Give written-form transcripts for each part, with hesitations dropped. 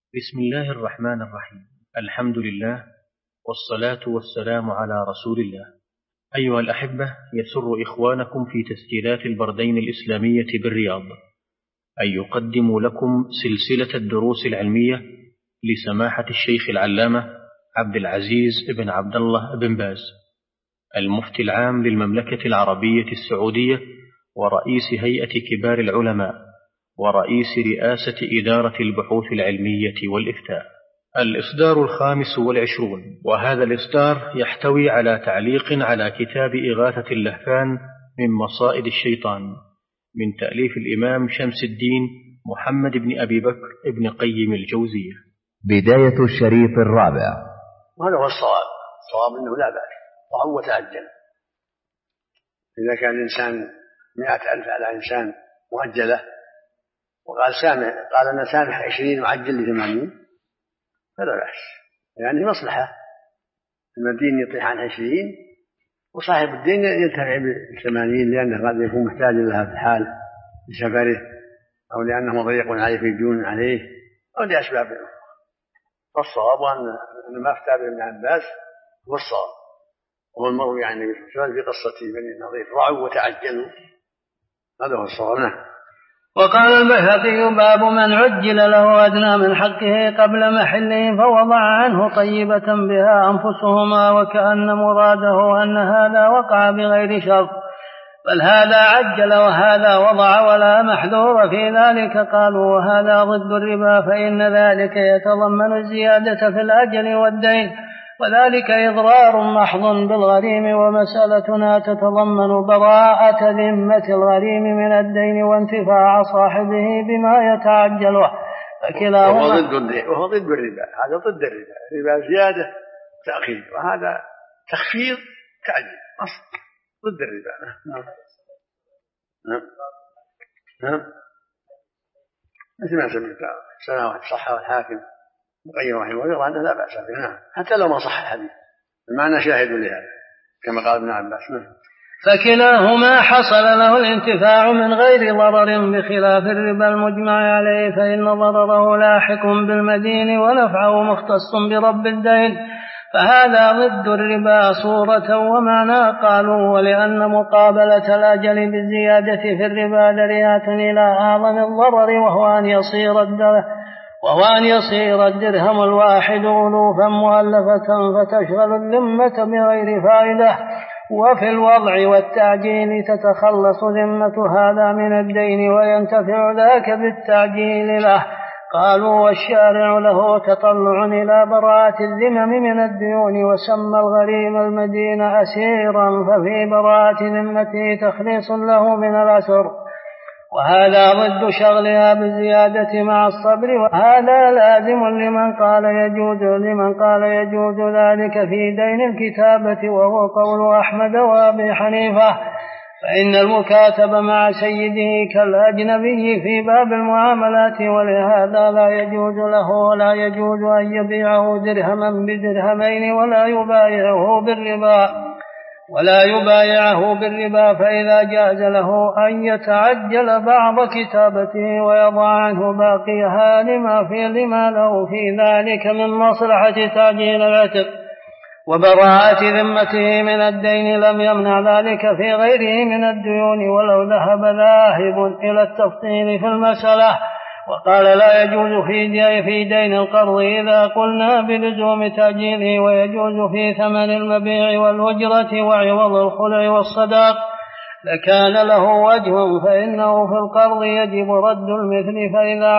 بسم الله الرحمن الرحيم. الحمد لله والصلاة والسلام على رسول الله. أيها الأحبة، يسر إخوانكم في تسجيلات البردين الإسلامية بالرياض أن يقدموا لكم سلسلة الدروس العلمية لسماحة الشيخ العلامة عبد العزيز بن عبد الله بن باز، المفتي العام للمملكة العربية السعودية ورئيس هيئة كبار العلماء ورئيس رئاسة إدارة البحوث العلمية والإفتاء. الإصدار 25، وهذا الإصدار يحتوي على تعليق على كتاب إغاثة اللهفان من مصائد الشيطان من تأليف الإمام شمس الدين محمد بن أبي بكر ابن قيم الجوزية. بداية الشريط الرابع. وهذا هو الصواب أنه لا بأس ضع وتعجل. إذا كان الإنسان 100,000 على إنسان مؤجلة وقال قال أنا سامح 20 وعجل ل80 فلا بأس، يعني مصلحة المدين يطيح عن 20 وصاحب الدين ينتفع ب80 لأنه قد يكون محتاج لها في الحال لسفره أو لأنه مضيق عليه في ديون عليه أو لأسباب أخرى. فالصواب أن ما افتى به ابن عباس هو الصواب، وهو المروي عن النبي صلى الله عليه وسلم في قصة بني النضير، رعوا وتعجلوا، هذا هو الصواب. نعم. وقال البيهقي: باب من عجل له أدنى من حقه قبل محله فوضع عنه طيبة بها أنفسهما، وكأن مراده أن هذا وقع بغير شرط، بل هذا عجل وهذا وضع ولا محذور في ذلك. قالوا: وهذا ضد الربا، فإن ذلك يتضمن الزيادة في الأجل والدين، وذلك إضرار محض بالغريم، ومسألتنا تتضمن براءة ذمة الغريم من الدين وانتفاع صاحبه بما يتعجله، فكلاهما وهو ضد الربا. هذا ضد الربا، الربا زيادة تأخير، وهذا تخفيض تعجيل، أصل ضد الربا. نعم. مثل ما سمعت سنوات صحة الحاكم مقيم رحمه الله عنه لا بأس به. نعم، حتى لو ما صح الحديث المعنى شاهد لهذا كما قال ابن عباس. فكلاهما حصل له الانتفاع من غير ضرر، بخلاف الربا المجمع عليه فإن ضرره لاحق بالمدين ونفعه مختص برب الدين، فهذا ضد الربا صورة ومعنى. قالوا: ولأن مقابلة الأجل بالزيادة في الربا ذريعة إلى أعظم الضرر، وهو أن يصير الدرهم الواحد ألوفا مؤلفة فتشغل الذمة بغير فائدة، وفي الوضع والتعجيل تتخلص ذمة هذا من الدين وينتفع ذاك بالتعجيل له. قالوا: والشارع له تطلع إلى براءة الذمم من الديون، وسمى الغريم المدين أسيرا، ففي براءة ذمته تخليص له من الأسر، وهذا ضد شغلها بالزيادة مع الصبر، وهذا لازم لمن قال يجوز ذلك في دين الكتابة، وهو قول أحمد وأبي حنيفة، فإن المكاتب مع سيده كالأجنبي في باب المعاملات، ولهذا لا يجوز له ولا يجوز أن يبيعه درهما بدرهمين ولا يبايعه بالربا، فإذا جاز له أن يتعجل بعض كتابته ويضع عنه باقيها لما له في ذلك من مصلحة تعجيل العتق وبراءة ذمته من الدين، لم يمنع ذلك في غيره من الديون، ولو ذهب ذاهب إلى التفصيل في المسألة وقال لا يجوز في دين القرض إذا قلنا بلزوم تأجيله، ويجوز في ثمن المبيع والأجرة وعوض الخلع والصداق، لكان له وجه، فإنه في القرض يجب رد المثل، فإذا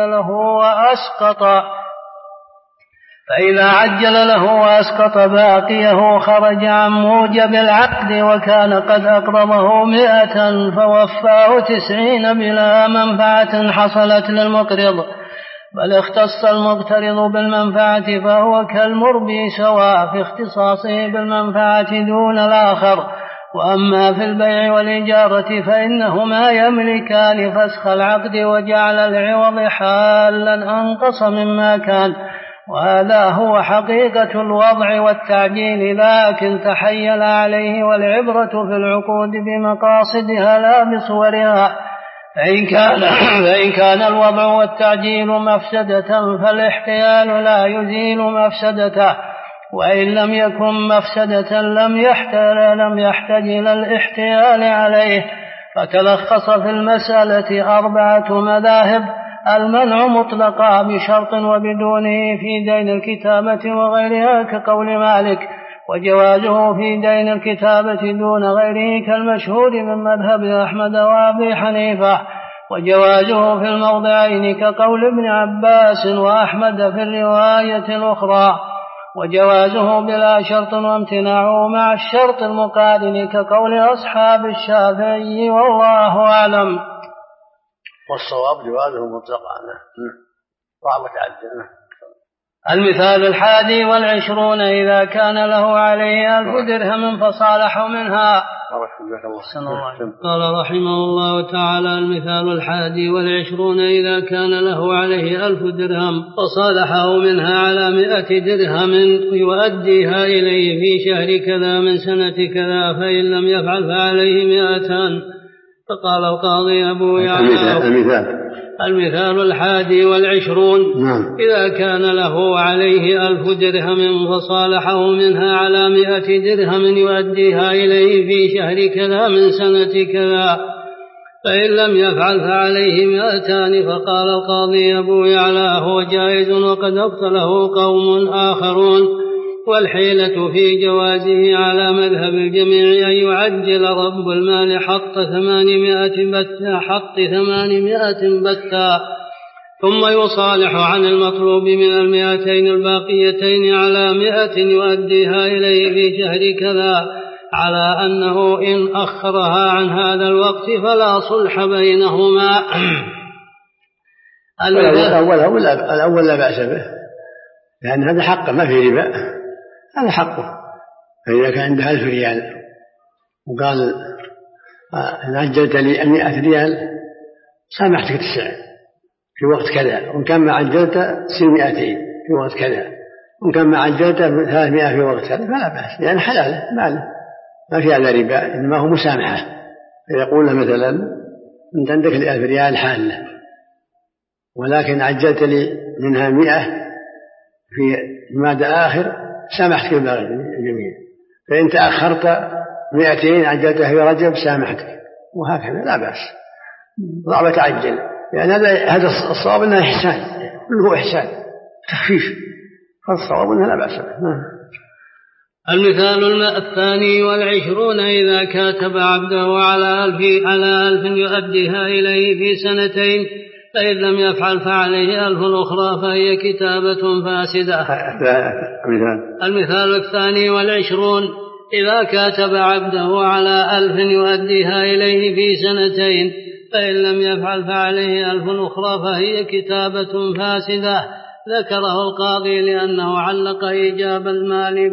عجل له وأسقط باقيه خرج عن موجب العقد، وكان قد أقرضه 100 فوفاه 90 بلا منفعة حصلت للمقرض، بل اختص المقترض بالمنفعة، فهو كالمربي سواء في اختصاصه بالمنفعة دون الآخر. وأما في البيع والإجارة فإنهما يملكان فسخ العقد وجعل العوض حالا أنقص مما كان، وهذا هو حقيقة الوضع والتعجيل، لكن تحيل عليه، والعبرة في العقود بمقاصدها لا بصورها، فإن كان الوضع والتعجيل مفسدة فالاحتيال لا يزيل مفسدته، وإن لم يكن مفسدة لم يحتج إلى الاحتيال عليه. فتلخص في المسألة 4 مذاهب: المنع مطلقا بشرط وبدونه في دين الكتابة وغيرها كقول مالك، وجوازه في دين الكتابة دون غيره كالمشهور من مذهب أحمد وأبي حنيفة، وجوازه في الموضعين كقول ابن عباس وأحمد في الرواية الأخرى، وجوازه بلا شرط وامتناعه مع الشرط المقارن كقول أصحاب الشافعي، والله أعلم. والصواب جوازه مطلقا وتعدل. المثال 21 إذا كان له عليه 1000 درهم فصالحوا منها. قال رحمه الله تعالى: المثال 21 إذا كان له عليه 1000 درهم فصالحه منها على 100 درهم يؤديها إليه في شهر كذا من سنة كذا، فإن لم يفعل فعليه 200. فقال القاضي أبو يعلى: المثال 21 إذا كان له عليه 1000 درهم فصالحه منها على 100 درهم يؤديها إليه في شهر كذا من سنة كذا، فإن لم يفعل فعليه 200. فقال القاضي أبو يعلى: هو جائز وقد أبطله قوم آخرون، والحيلة في جوازه على مذهب الجميع أن يعجل رب المال حط 800 بتا ثم يصالح عن المطلوب من 200 الباقيتين على 100 يؤديها إليه في شهر كذا، على أنه إن أخرها عن هذا الوقت فلا صلح بينهما. الأول لا بأس به، لأن هذا حقه ما في ربا، هذا حقه. فإذا كان عنده 1000 ريال وقال إن عجلت لي 100 ريال سامحتك 9 في وقت كذا، وإن كان ما عجلت تصير 200 في وقت كذا، وإن كان ما عجلت 300 في وقت كذا، فلا بأس، لأن حلاله ماله ما في هذا ربا، إنما هو مسامحة. فيقول له مثلا: أنت عندك 1000 ريال حالة، ولكن عجلت لي منها 100 في المادة آخر، سامحتك بالجميع. فإن تأخرت 200 عجلتها في رجب سامحتك، وهكذا لا بأس. ضع تعجل، لأن هذا الصواب أنه إحسان، كله إحسان تخفيف، فالصواب أنه لا بأس به. المثال 22 إذا كاتب عبده على 1000 يؤديها إليه في 2 سنين، فإن لم يفعل فعليه 1000 أخرى فهي كتابة فاسدة. المثال 22 إذا كاتب عبده على 1000 يؤديها إليه في 2 سنين، فإن لم يفعل فعليه 1000 أخرى فهي كتابة فاسدة. ذكره القاضي لأنه علق إيجاب المال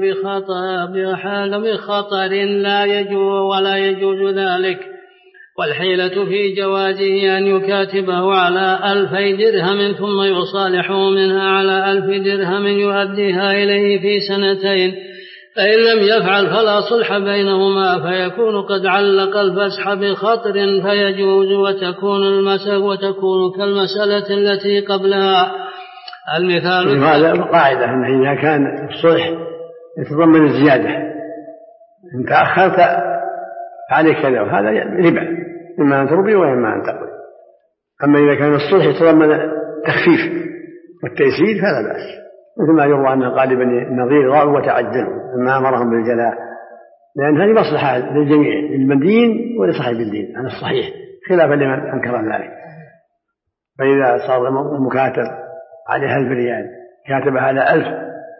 بخطر لا يجوز ولا يجوز ذلك، والحيلة في جوازه أن يكاتبه على 2000 درهم ثم يصالحه منها على 1000 درهم يؤديها إليه في 2 سنين، فإن لم يفعل فلا صلح بينهما، فيكون قد علق الفسح بخطر فيجوز وتكون كالمسألة التي قبلها. المثال هذا قاعدة أنه إذا كان الصلح يتضمن الزيادة، إن تأخرت عليك كذا، وهذا ربا، إما أن تربي وإما أن تقضي. أما إذا كان الصلح يتضمن التخفيف والتيسير فلا بأس، مثل ما يروى أن غالبا النظير ضاعوا وتعجلوا لما أمرهم بالجلاء، لأن هذه مصلحة للجميع، للمدين ولصاحب الدين عن الصحيح، خلافا لمن أنكر ذلك. فإذا صار المكاتب عليه 1000 ريال كاتب على 1000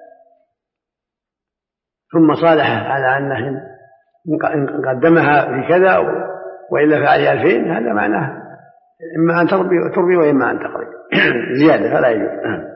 ثم صالح على أنه إن قدمها في كذا وإلا فعليه 2000، هذا معناه إما أن تربي وإما أن تقضي زيادة فلا يجوز.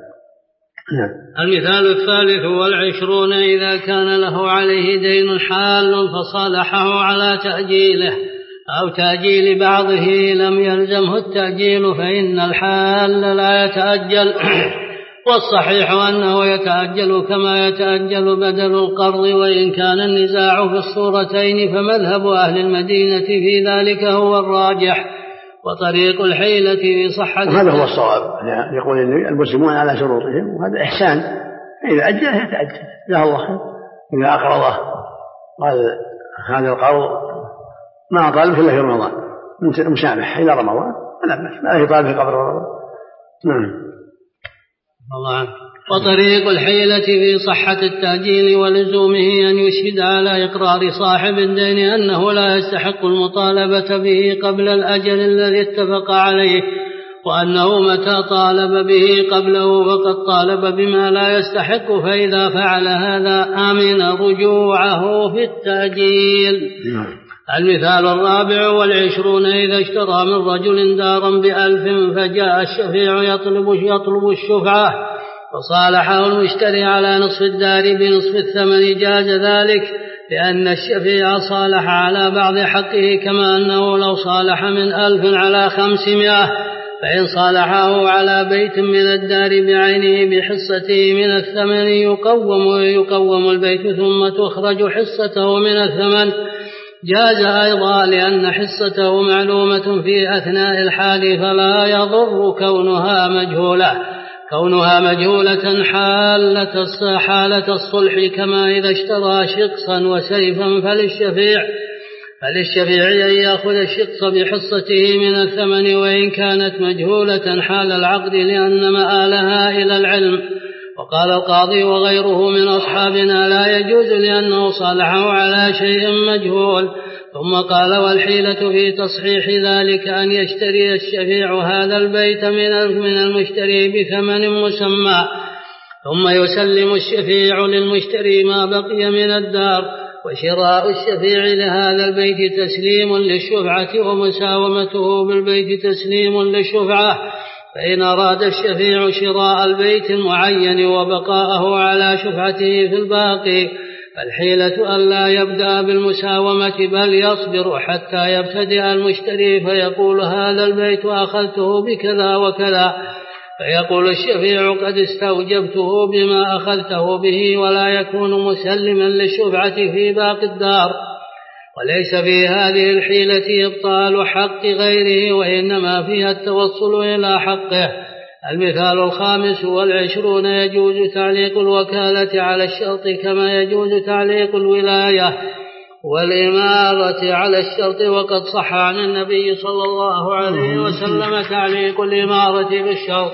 المثال 23 إذا كان له عليه دين حال فصالحه على تأجيله أو تأجيل بعضه لم يلزمه التأجيل، فإن الحال لا يتأجل، والصحيح أنه يتأجل كما يتأجل بدل القرض. وإن كان النزاع في الصورتين فمذهب أهل المدينة في ذلك هو الراجح، وطريق الحيلة في صحة هذا هو الصواب، يقول المسلمون على شروطهم، وهذا إحسان، إذا أجل يتأجل جزاه الله خير. إذا أقرضه قال هذا القرض ما طالب إلا في رمضان مسامح إلى رمضان لا بأس، ما يطالب في قبل رمضان. نعم. الله. وطريق الحيلة في صحة التأجيل ولزومه أن يشهد على إقرار صاحب الدين أنه لا يستحق المطالبة به قبل الأجل الذي اتفق عليه، وأنه متى طالب به قبله فقد طالب بما لا يستحق، فإذا فعل هذا آمن رجوعه في التأجيل. المثال 24: إذا اشترى من رجل دارا ب1000 فجاء الشفيع يطلب الشفعة فصالحه المشتري على نصف الدار بنصف الثمن، جاز ذلك لأن الشفيع صالح على بعض حقه، كما أنه لو صالح من 1000 على 500، فإن صالحه على بيت من الدار بعينه بحصته من الثمن يقوم البيت ثم تخرج حصته من الثمن، جاز أيضا لأن حصته معلومة في أثناء الحال فلا يضر كونها مجهولة حالة الصلح، كما إذا اشترى شقصا وسيفا فللشفيع أن يأخذ الشقص بحصته من الثمن وإن كانت مجهولة حال العقد لأن مآلها إلى العلم. وقال القاضي وغيره من أصحابنا لا يجوز لأنه صالحه على شيء مجهول. ثم قال والحيلة في تصحيح ذلك أن يشتري الشفيع هذا البيت من المشتري بثمن مسمى، ثم يسلم الشفيع للمشتري ما بقي من الدار، وشراء الشفيع لهذا البيت تسليم للشفعة ومساومته بالبيت تسليم للشفعة. فإن أراد الشفيع شراء البيت المعين وبقاءه على شفعته في الباقي فالحيلة ألا يبدأ بالمساومة بل يصبر حتى يبتدئ المشتري فيقول هذا البيت أخذته بكذا وكذا، فيقول الشفيع قد استوجبته بما أخذته به، ولا يكون مسلما للشفعة في باقي الدار. وليس في هذه الحيلة إبطال حق غيره، وإنما فيها التوصل إلى حقه. المثال 25: يجوز تعليق الوكالة على الشرط كما يجوز تعليق الولاية والإمارة على الشرط، وقد صح عن النبي صلى الله عليه وسلم تعليق الإمارة بالشرط،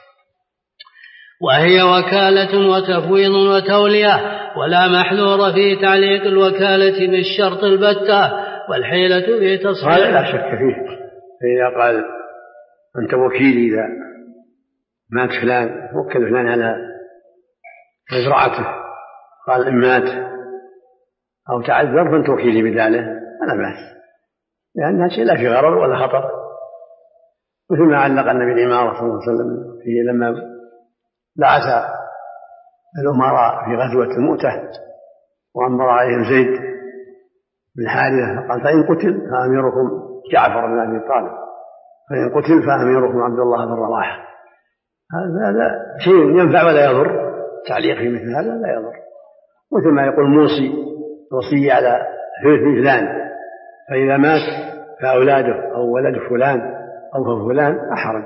وهي وكالة وتفويض وتولية، ولا محذور في تعليق الوكالة بالشرط البتة. والحيلة في تصحيح هذا لا شك فيه، فإذا قال أنت وكيلي إذا مات فلان وكل فلان على مزرعته، قال إن مات أو تعذر فأنت وكيلي بداله، أنا بأس، لأنها شيء لا في غرر ولا خطر، مثل ما علق النبي الإمارة صلى الله عليه وسلم فيه لما بعث الأمراء في غزوة المؤتة وأمر عليهم زيد بن حارثة قال فإن قتل فأميركم جعفر بن أبي طالب، فإن قتل فأميركم عبد الله بن رواحة. هذا شيء ينفع ولا يضر، تعليق في مثل هذا لا يضر، مثل ما يقول موصي وصية على فلان، فإذا مات فأولاده أو ولد فلان أو فلان أحرج.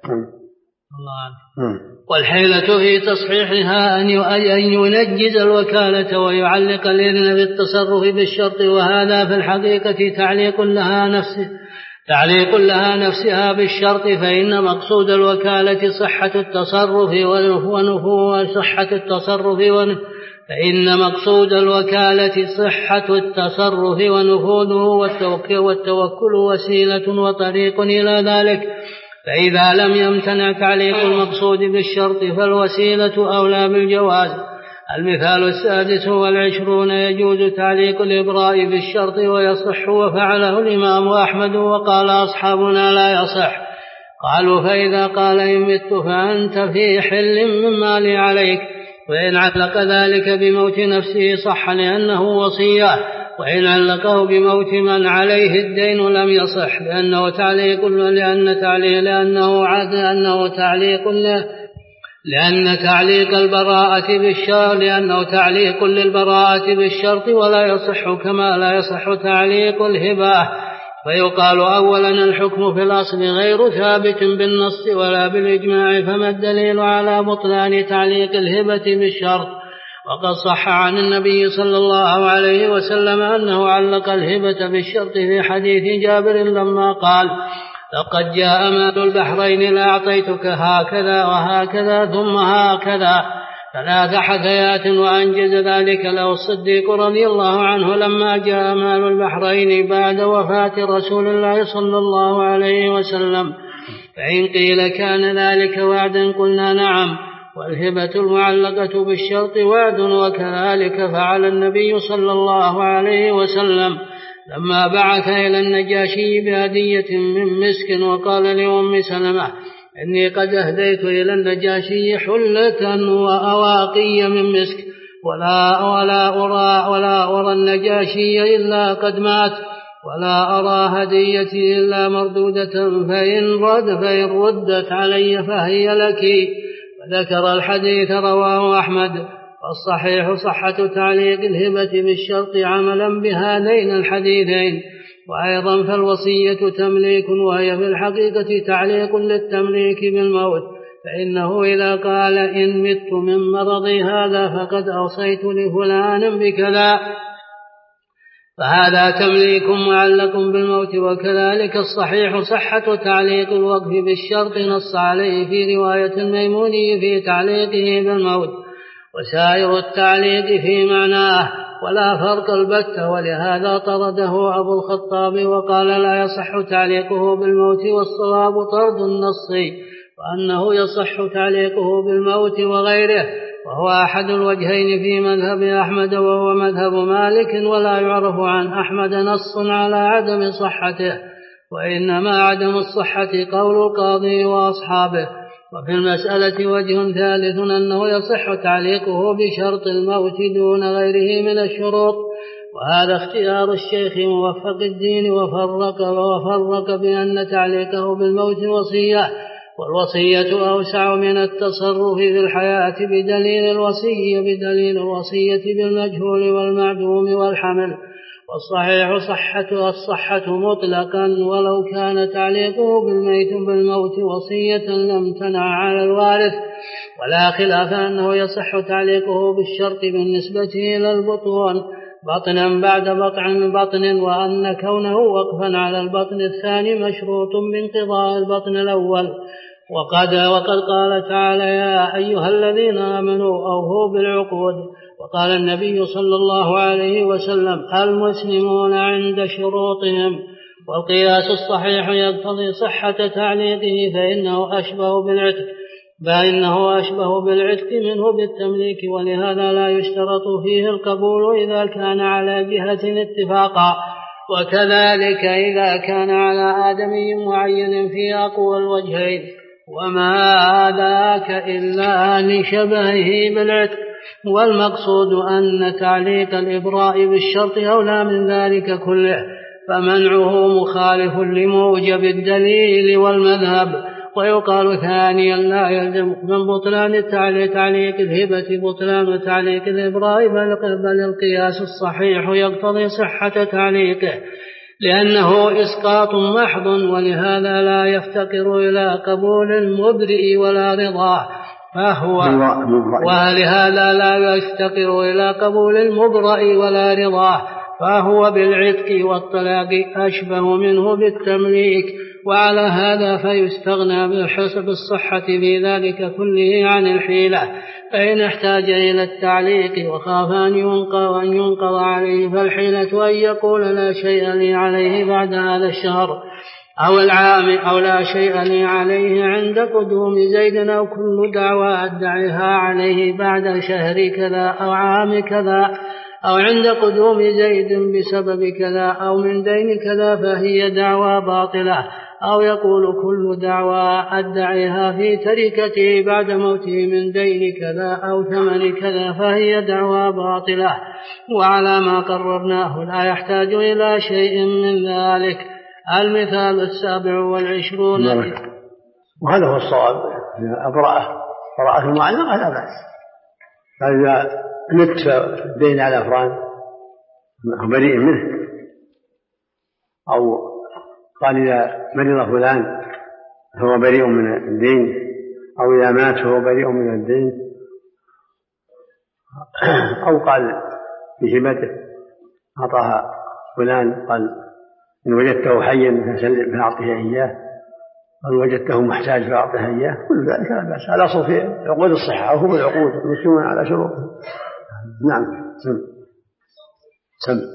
والحيلة في تصحيحها أن ينجز الوكالة ويعلق الإذن بالتصرف بالشرط، وهذا في الحقيقة تعليق لها نفسها بالشرط، فإن مقصود الوكالة صحة التصرف ونفوذه والتوكل وسيلة وطريق إلى ذلك، فإذا لم يمتنع تعليق المقصود بالشرط فالوسيلة أولى بالجواز. المثال 26: يجوز تعليق الإبراء بالشرط ويصح، وفعله الإمام أحمد وقال أصحابنا لا يصح. قالوا فإذا قال إن مت فأنت في حل مما لي عليك، وإن علق ذلك بموت نفسه صح لأنه وصية، وإن علقه بموت من عليه الدين لم يصح لأنه تعليق للبراءة بالشرط، ولا يصح كما لا يصح تعليق الهبة، فيقال أولا الحكم في الأصل غير ثابت بالنص ولا بالإجماع، فما الدليل على بطلان تعليق الهبة بالشرط؟ وقد صح عن النبي صلى الله عليه وسلم أنه علق الهبة بالشرط في حديث جابر لما قال: لقد جاء مال البحرين لأعطيتك هكذا وهكذا ثم هكذا 3 حثيات، وأنجز ذلك له الصديق رضي الله عنه لما جاء مال البحرين بعد وفاة رسول الله صلى الله عليه وسلم. فإن قيل كان ذلك وعدا قلنا نعم، والهبة المعلقة بالشرط وعد، وكذلك فعل النبي صلى الله عليه وسلم لما بعث إلى النجاشي بهدية من مسك، وقال لأم سلمة: إني قد أهديت إلى النجاشي حلة وأواقي من مسك، ولا أرى النجاشي إلا قد مات، ولا أرى هديتي إلا مردودة، فإن ردت علي فهي لك. وذكر الحديث رواه أحمد. والصحيح صحة تعليق الهبة بالشرط عملا بهذين الحديثين. وأيضا فالوصية تمليك، وهي في الحقيقة تعليق للتمليك بالموت، فإنه إذا قال: إن مت من مرضي هذا فقد أوصيت لفلان بكذا، فهذا تمليك معلق بالموت. وكذلك الصحيح صحة تعليق الوقف بالشرط، نص عليه في رواية الميموني في تعليقه بالموت، وسائر التعليق في معناه ولا فرق البتة، ولهذا طرده أبو الخطاب وقال: لا يصح تعليقه بالموت، والصواب طرد النص، وأنه يصح تعليقه بالموت وغيره، وهو أحد الوجهين في مذهب أحمد وهو مذهب مالك، ولا يعرف عن أحمد نص على عدم صحته، وإنما عدم الصحة قول القاضي وأصحابه. وفي المسألة وجه ثالث أنه يصح تعليقه بشرط الموت دون غيره من الشروط، وهذا اختيار الشيخ موفق الدين، وفرق بأن تعليقه بالموت وصية، والوصية أوسع من التصرف في الحياة بدليل الوصية بالمجهول والمعدوم والحمل. والصحيح الصحة مطلقا، ولو كان تعليقه بالموت وصية لم تنع على الوارث، ولا خلاف أنه يصح تعليقه بالشرط بالنسبة إلى البطون بطنا بعد بطن، وأن كونه وقفا على البطن الثاني مشروط بانقضاء البطن الأول. وقد قال تعالى: يا أيها الذين آمنوا أوفوا بالعقود. وقال النبي صلى الله عليه وسلم: المسلمون عند شروطهم. والقياس الصحيح يقتضي صحة تعليقه، فإنه أشبه بالعتق منه بالتمليك، ولهذا لا يشترط فيه القبول إذا كان على جهة اتفاقا، وكذلك إذا كان على آدمي معين في أقوى الوجهين، وما ذاك إلا لشبهه بالعتق. والمقصود أن تعليق الإبراء بالشرط أولى من ذلك كله، فمنعه مخالف لموجب الدليل والمذهب. ويقال ثانيا: لا يلزم من بطلان تعليق الهبة بطلان تعليق الإبراء، بل القياس الصحيح يقتضي صحة تعليقه، لأنه إسقاط محض، ولهذا لا يفتقر إلى قبول المبرئ ولا رضاه، ولهذا لا يفتقر إلى قبول المبرئ ولا رضاه، فهو بالعتق والطلاق أشبه منه بالتمليك. وعلى هذا فيستغنى بحسب الصحة في ذلك كله عن الحيلة، فإن احتاج إلى التعليق وخاف أن ينقض عليه، فالحيلة أن يقول: لا شيء لي عليه بعد هذا الشهر أو العام، أو لا شيء لي عليه عند قدوم زيد، أو كل دعوى أدعيها عليه بعد شهر كذا أو عام كذا، أو عند قدوم زيد بسبب كذا أو من دين كذا، فهي دعوى باطلة. أو يقول: كل دعوى أدعيها في تركته بعد موته من دين كذا أو ثمن كذا، فهي دعوى باطلة. وعلى ما قررناه لا يحتاج إلى شيء من ذلك. المثال 27. وهذا هو الصواب: براءة المعلقة لا بأس، فإذا نت الدين على فران بريء منه، أو قال إذا مرض فلان فهو بريء من الدين، أو إذا مات فهو بريء من الدين، أو قال في هبته أعطاها فلان، قال إن وجدته حيا فأعطه إياه، وإن وجدته محتاج فأعطه إياه، كل ذلك لا بأس. على أصل في عقود الصحة أو هو العقود المسلمون على شروطهم. نعم. سم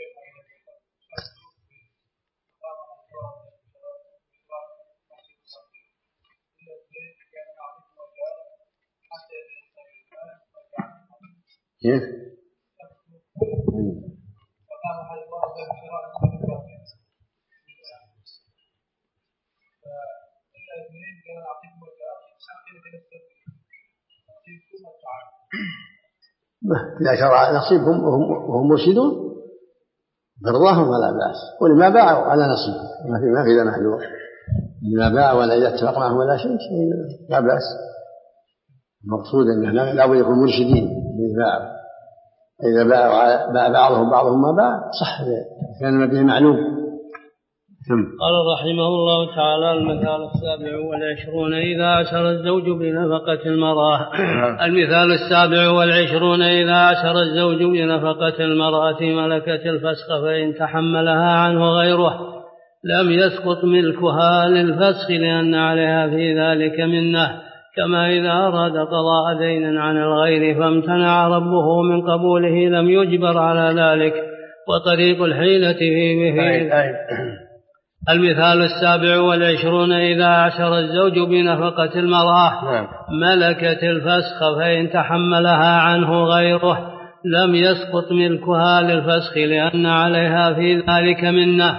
إذا شرع نصيبهم وهم مرشدون برضاهم فلا بأس، ولما باعوا على نصيبهم ما في ذا محذور، لما باع ولا إذا اتفق معهم ولا شيء لا بأس. المقصود أنه لا بد يكون مرشدين للباع، إذا باع بعضهم ما باع صح كان به معلوم. قال رحمه الله تعالى: المثال 27 إذا عشر الزوج بنفقة المرأة. المثال 27 إذا عشر الزوج بنفقة المرأة ملكة الفسخ فإن تحملها عنه غيره لم يسقط ملكها للفسخ لأن عليها في ذلك منه، كما إذا أراد قضاء دين عن الغير فامتنع ربه من قبوله لم يجبر على ذلك، وطريق الحيلة فيه مثال. المثال 27 إذا عشر الزوج بنفقة المرأة ملكة الفسخ فإن تحملها عنه غيره لم يسقط ملكها للفسخ لأن عليها في ذلك منه،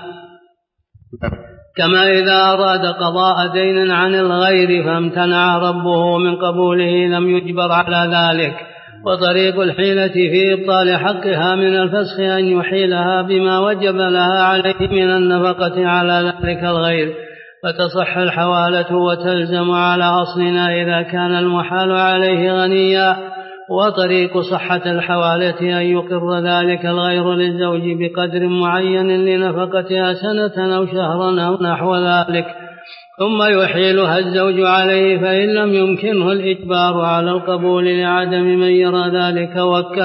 كما إذا أراد قضاء دين عن الغير فامتنع ربه من قبوله لم يجبر على ذلك، وطريق الحيلة في إبطال حقها من الفسخ أن يحيلها بما وجب لها عليه من النفقة على ذلك الغير فتصح الحوالة وتلزم على أصلنا إذا كان المحال عليه غنيا، وطريق صحة الحوالة أن يقر ذلك الغير للزوج بقدر معين لنفقتها سنة أو شهرا أو نحو ذلك، ثم يحيلها الزوج عليه، فإن لم يمكنه الإجبار على القبول لعدم من يرى ذلك وكل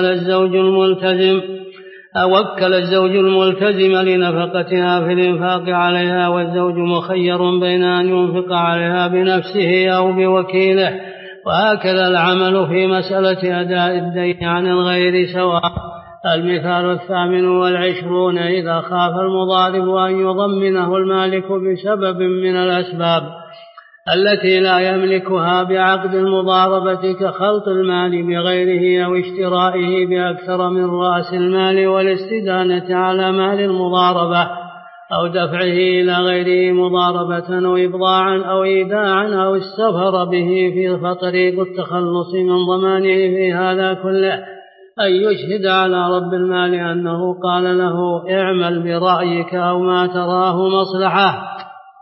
الزوج الملتزم لنفقتها في الإنفاق عليها، والزوج مخير بين أن ينفق عليها بنفسه أو بوكيله، وهكذا العمل في مسألة أداء الدين عن الغير سواء. المثال 28 إذا خاف المضارب أن يضمنه المالك بسبب من الأسباب التي لا يملكها بعقد المضاربة كخلط المال بغيره أو اشترائه بأكثر من رأس المال والاستدانة على مال المضاربة أو دفعه إلى غيره مضاربة أو إبضاعا أو إيداعا أو السفر به فطريق التخلص من ضمانه في هذا كله أن يشهد على رب المال أنه قال له اعمل برأيك أو ما تراه مصلحة.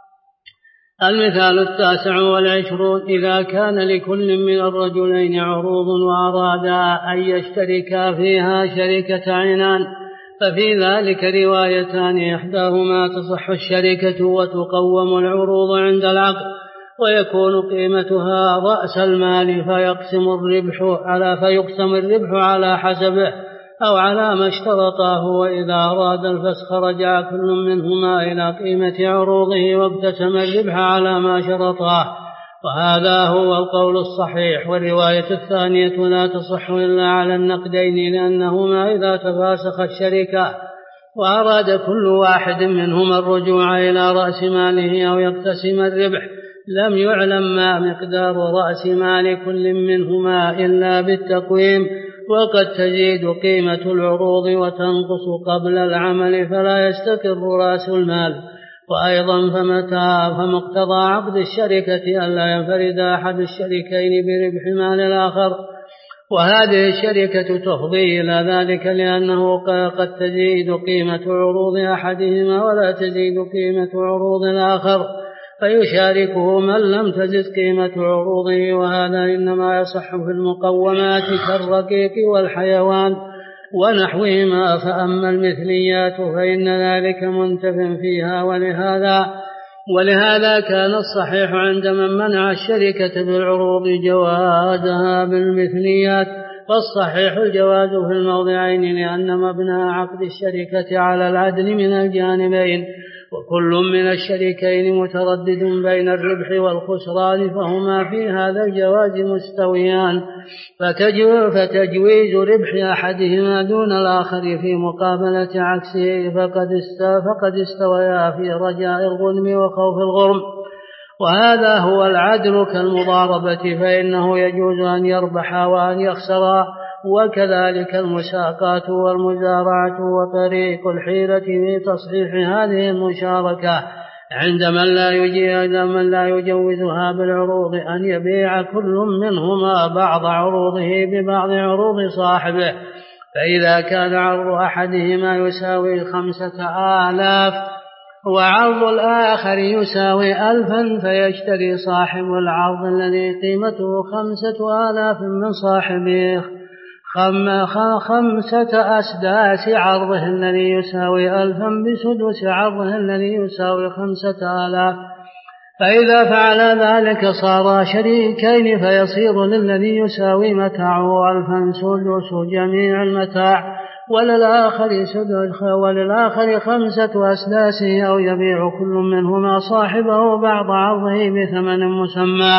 المثال 29 إذا كان لكل من الرجلين عروض وأرادا أن يشتركا فيها شركة عنان ففي ذلك روايتان إحداهما تصح الشركة وتقوم العروض عند العقد ويكون قيمتها رأس المال فيقسم الربح على حسبه أو على ما اشترطاه، وإذا أراد الفسخ رجع كل منهما إلى قيمة عروضه واقتسم الربح على ما شرطاه، وهذا هو القول الصحيح. والرواية الثانية لا تصح إلا على النقدين لأنهما إذا تفاسخ الشركة وأراد كل واحد منهما الرجوع إلى رأس ماله أو يقتسم الربح لم يعلم ما مقدار رأس مال كل منهما إلا بالتقويم، وقد تزيد قيمة العروض وتنقص قبل العمل فلا يستقر رأس المال. وأيضا فمقتضى عقد الشركة ألا ينفرد أحد الشريكين بربح مال الآخر، وهذه الشركة تفضي إلى ذلك لأنه قد تزيد قيمة عروض أحدهما ولا تزيد قيمة عروض الآخر فيشاركه من لم تزد قيمة عروضه، وهذا إنما يصح في المقومات كالرقيق والحيوان ونحوهما. فأما المثليات فإن ذلك منتف فيها، ولهذا كان الصحيح عند من منع الشركة بالعروض جوازها بالمثليات، فالصحيح الجواز في الموضعين، لأن مبنى عقد الشركة على العدل من الجانبين، وكل من الشريكين متردد بين الربح والخسران، فهما في هذا الجواز مستويان، فتجويز ربح أحدهما دون الآخر في مقابلة عكسه فقد استويا في رجاء الغنم وخوف الغرم، وهذا هو العدل كالمضاربة، فإنه يجوز أن يربح وأن يخسر، وكذلك المساقات والمزارعة. وطريق الحيلة في تصحيح هذه المشاركة عند من لا يجوزها بالعروض أن يبيع كل منهما بعض عروضه ببعض عروض صاحبه، فإذا كان عرض أحدهما يساوي 5000 وعرض الآخر يساوي 1000 فيشتري صاحب العرض الذي قيمته 5000 من صاحبه 5 أسداس عرضه الذي يساوي 1000 بسدس عرضه الذي يساوي 5000. فإذا فعل ذلك صارا شريكين، فيصير للذي يساوي متاعه 1000 سدس جميع المتاع، وللآخر 5 أسداسه، أو يبيع كل منهما صاحبه بعض عرضه بثمن مسمى،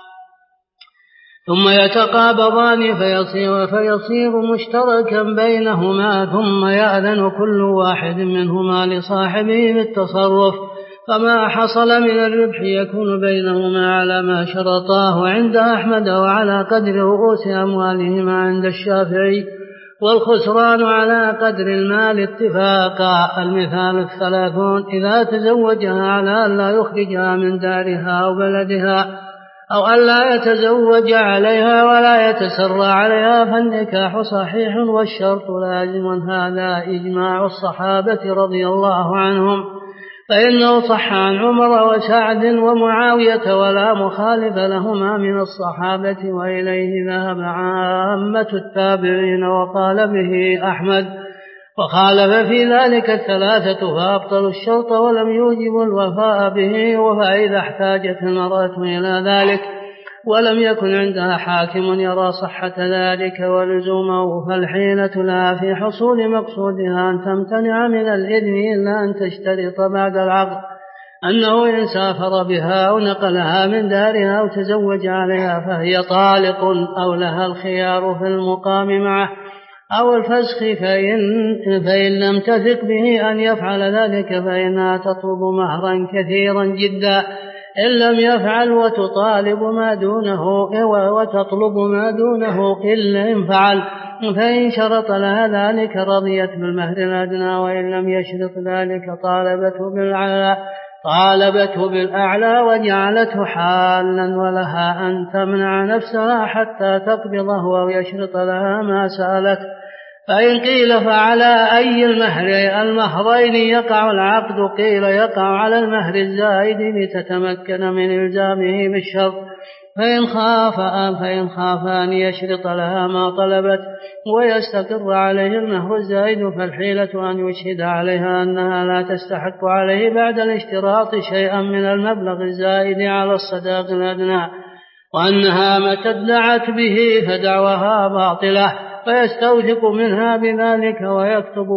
ثم يتقابضان فيصير مشتركا بينهما، ثم يأذن كل واحد منهما لصاحبه بالتصرف، فما حصل من الربح يكون بينهما على ما شرطاه عند أحمد وعلى قدر رؤوس أموالهما عند الشافعي، والخسران على قدر المال اتفاقا. المثال 30: إذا تزوجها على أن لا يخرجها من دارها أو بلدها، أو أن لا يتزوج عليها ولا يتسرى عليها، فالنكاح صحيح والشرط لازم. هذا إجماع الصحابة رضي الله عنهم، فإنه صح عن عمر وسعد ومعاوية ولا مخالف لهما من الصحابة، وإليه ذهب عامة التابعين، وقال به أحمد، وخالف في ذلك 3 فأبطلوا الشرط ولم يوجبوا الوفاء به. فإذا احتاجت المرأة إلى ذلك ولم يكن عندها حاكم يرى صحة ذلك ولزومه، فالحيلة لها في حصول مقصودها أن تمتنع من الإذن إلا أن تشترط بعد العقد أنه إن سافر بها أو نقلها من دارها أو تزوج عليها فهي طالق، أو لها الخيار في المقام معه أو الفسخ، فإن لم تثق به أن يفعل ذلك فإنها تطلب مهرا كثيرا جدا إن لم يفعل، وتطالب ما دونه إلا إن فعل، فإن شرط لها ذلك رضيت بالمهر الأدنى، وإن لم يشرط ذلك طالبته بالأعلى وجعلته حالا، ولها أن تمنع نفسها حتى تقبضه أو يشرط لها ما سألت. فإن قيل فعلى أي المهرين يقع العقد؟ قيل يقع على المهر الزائد لتتمكن من إلزامه بالشرط، فإن خاف أن يشرط لها ما طلبت ويستقر عليه المهر الزائد، فالحيلة أن يشهد عليها أنها لا تستحق عليه بعد الاشتراط شيئا من المبلغ الزائد على الصداق الأدنى، وأنها متى ادعت به فدعوها باطلة، فيستوثق منها بذلك ويكتب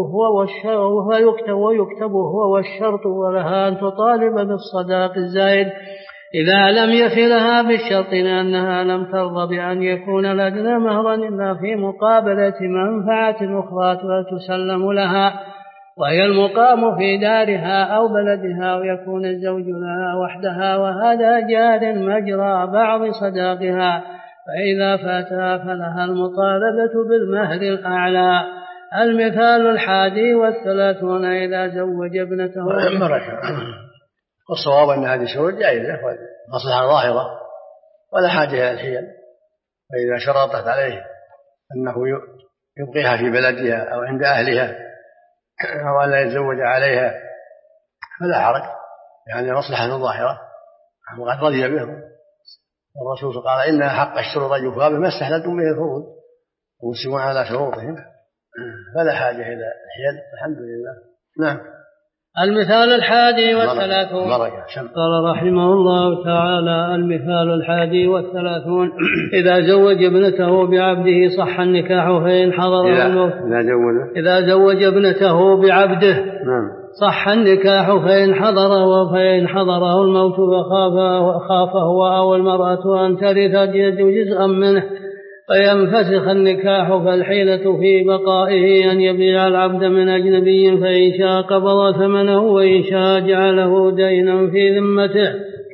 هو والشرط، ولها أن تطالب بالصداق الزائد إذا لم يفلها بالشرط، لأنها لم ترضى بأن يكون الأدنى مهرا إلا في مقابلة منفعة أخرى تسلم لها، وهي المقام في دارها أو بلدها، ويكون الزوج لها وحدها، وهذا جار مجرى بعض صداقها، فإذا فاتها فلها المطالبة بالمهر الأعلى. المثال 31: إذا زوج ابنته والصواب أن هذه الشروط جائزة مصلحة ظاهرة ولا حاجة إلى الحيل، فإذا شرطت عليه أنه يبقيها في بلدها أو عند أهلها أو أن لا يتزوج عليها فلا حرج، يعني مصلحة ظاهرة وقد رضي بهم، والرسول قال إن حق الشروط يفى بما استحللتم به الفروج، والمسلمون على شروطهم. فلا حاجة إلى الحيل. الحمد لله. نعم. المثال 31 قال رحمه الله تعالى: المثال 31 إذا زوج ابنته بعبده صح النكاح فإن حضره الموت. إذا زوج ابنته بعبده صح النكاح فإن حضره الموت وخاف هو أو المرأة أن ترث جزءا منه فينفسخ النكاح، فالحيلة في بقائه أن يبيع العبد من أجنبي، فإن شاء قبض ثمنه وإن شاء جعله دينا في ذمته.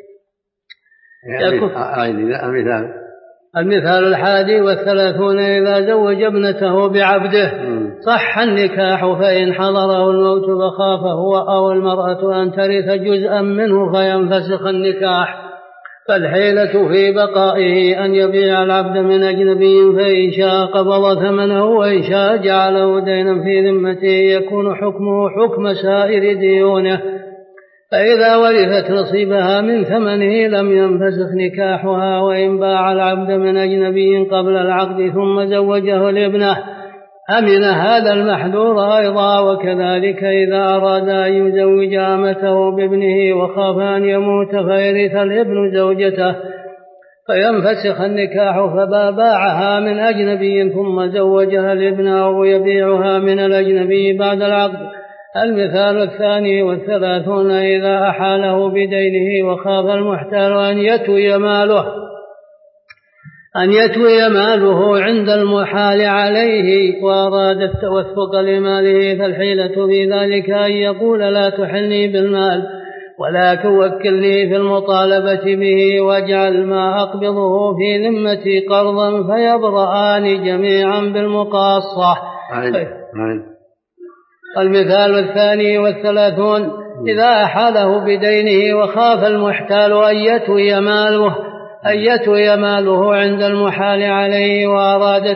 المثال 31 إذا زوج ابنته بعبده صح النكاح فإن حضره الموت فخاف هو أو المرأة أن ترث جزءا منه فينفسخ النكاح، فالحيلة في بقائه أن يبيع العبد من أجنبي، فإن شاء قبض ثمنه وإن شاء جعله دينا في ذمته يكون حكمه حكم سائر ديونه. فإذا ورثت نصيبها من ثمنه لم ينفسخ نكاحها، وإن باع العبد من أجنبي قبل العقد ثم زوجه لابنه أمن هذا المحذور أيضا. وكذلك إذا أراد أن يزوج أمته بابنه وخاف أن يموت فيرث الابن زوجته فينفسخ النكاح، فباعها من أجنبي ثم زوجها الابن أو يبيعها من الأجنبي بعد العقد. المثال 32 إذا أحاله بدينه وخاف المحتال أن يتوي ماله عند المحال عليه وأراد التوثق لماله، فالحيلة في ذلك أن يقول لا تحلني بالمال ولكن وكلني في المطالبة به واجعل ما أقبضه في ذمتي قرضا فيبرآن جميعا بالمقاصة. المثال 32 إذا أحاله بدينه وخاف المحتال أن يتوي ماله عند المحال عليه وأراد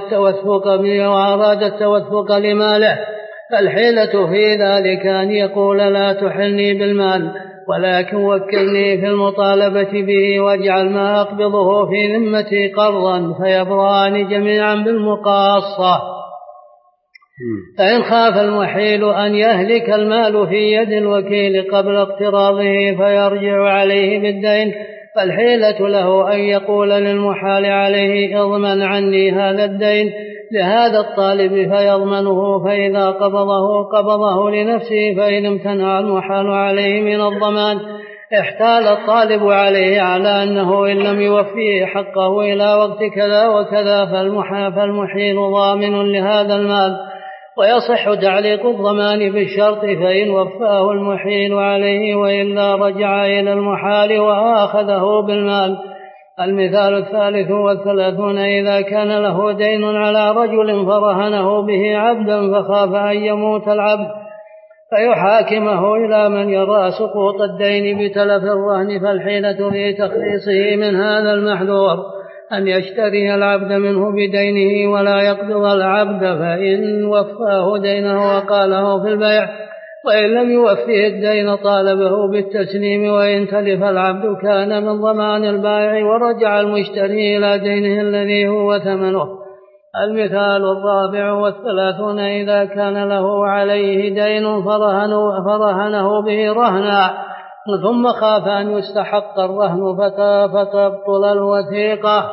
التوثق لماله، فالحيلة في ذلك أن يقول لا تحلني بالمال ولكن وكلني في المطالبة به واجعل ما أقبضه في ذمتي قرضا فيبرآن جميعا بالمقاصة. فإن خاف المحيل أن يهلك المال في يد الوكيل قبل اقتراضه فيرجع عليه بالدين، فالحيلة له أن يقول للمحال عليه اضمن عني هذا الدين لهذا الطالب فيضمنه، فإذا قبضه لنفسه، فإن امتنع المحال عليه من الضمان احتال الطالب عليه على أنه إن لم يوفيه حقه إلى وقت كذا وكذا فالمحيل ضامن لهذا المال، ويصح تعليق الضمان بالشرط فإن وفاه المحيل عليه، وإلا رجع إلى المحال وآخذه بالمال. المثال 33 إذا كان له دين على رجل فرهنه به عبدا فخاف أن يموت العبد فيحاكمه إلى من يرى سقوط الدين بتلف الرهن، فالحيلة في تخليصه من هذا المحذور أن يشتري العبد منه بدينه ولا يقبض العبد، فإن وفاه دينه وقاله في البيع، وإن لم يوفيه الدين طالبه بالتسليم، وإن تلف العبد كان من ضمان البائع ورجع المشتري إلى دينه الذي هو ثمنه. المثال 34 إذا كان له عليه دين فرهنه به رهنا ثم خاف أن يستحق الرهن فتبطل الوثيقة،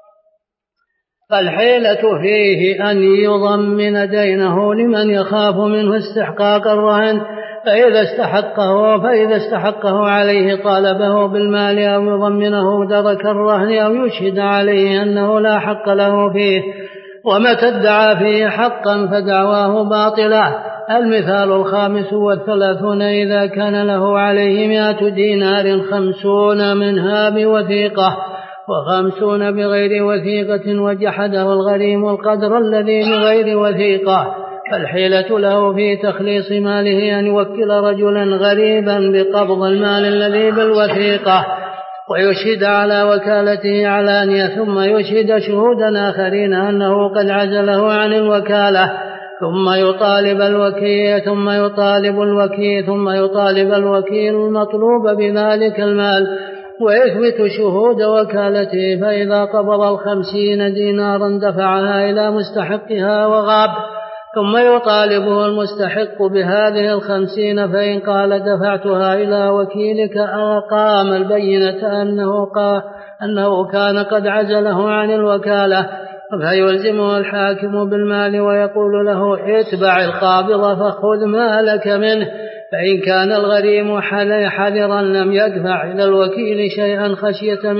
فالحيلة فيه أن يضمن دينه لمن يخاف منه استحقاق الرهن، فإذا استحقه عليه طالبه بالمال أو يضمنه درك الرهن أو يشهد عليه أنه لا حق له فيه، ومتى ادعى فيه حقا فدعواه باطلة. المثال 35 إذا كان له عليه 100 دينار 50 منها بوثيقة و50 بغير وثيقة وجحده الغريم القدر الذي بغير وثيقة، فالحيلة له في تخليص ماله أن يوكل رجلا غريبا بقبض المال الذي بالوثيقة ويشهد على وكالته علانية، ثم يشهد شهودا آخرين أنه قد عزله عن الوكالة، ثم يطالب الوكيل المطلوب بذلك المال ويثبت شهود وكالته، فإذا قبض 50 دينارا دفعها إلى مستحقها وغاب، ثم يطالبه المستحق بهذه 50، فإن قال دفعتها إلى وكيلك أقام البينة أنه كان قد عزله عن الوكالة، فيلزمه الحاكم بالمال ويقول له اتبع القابض فخذ مالك منه. فإن كان الغريم حذرا لم يدفع إلى الوكيل شيئا خشية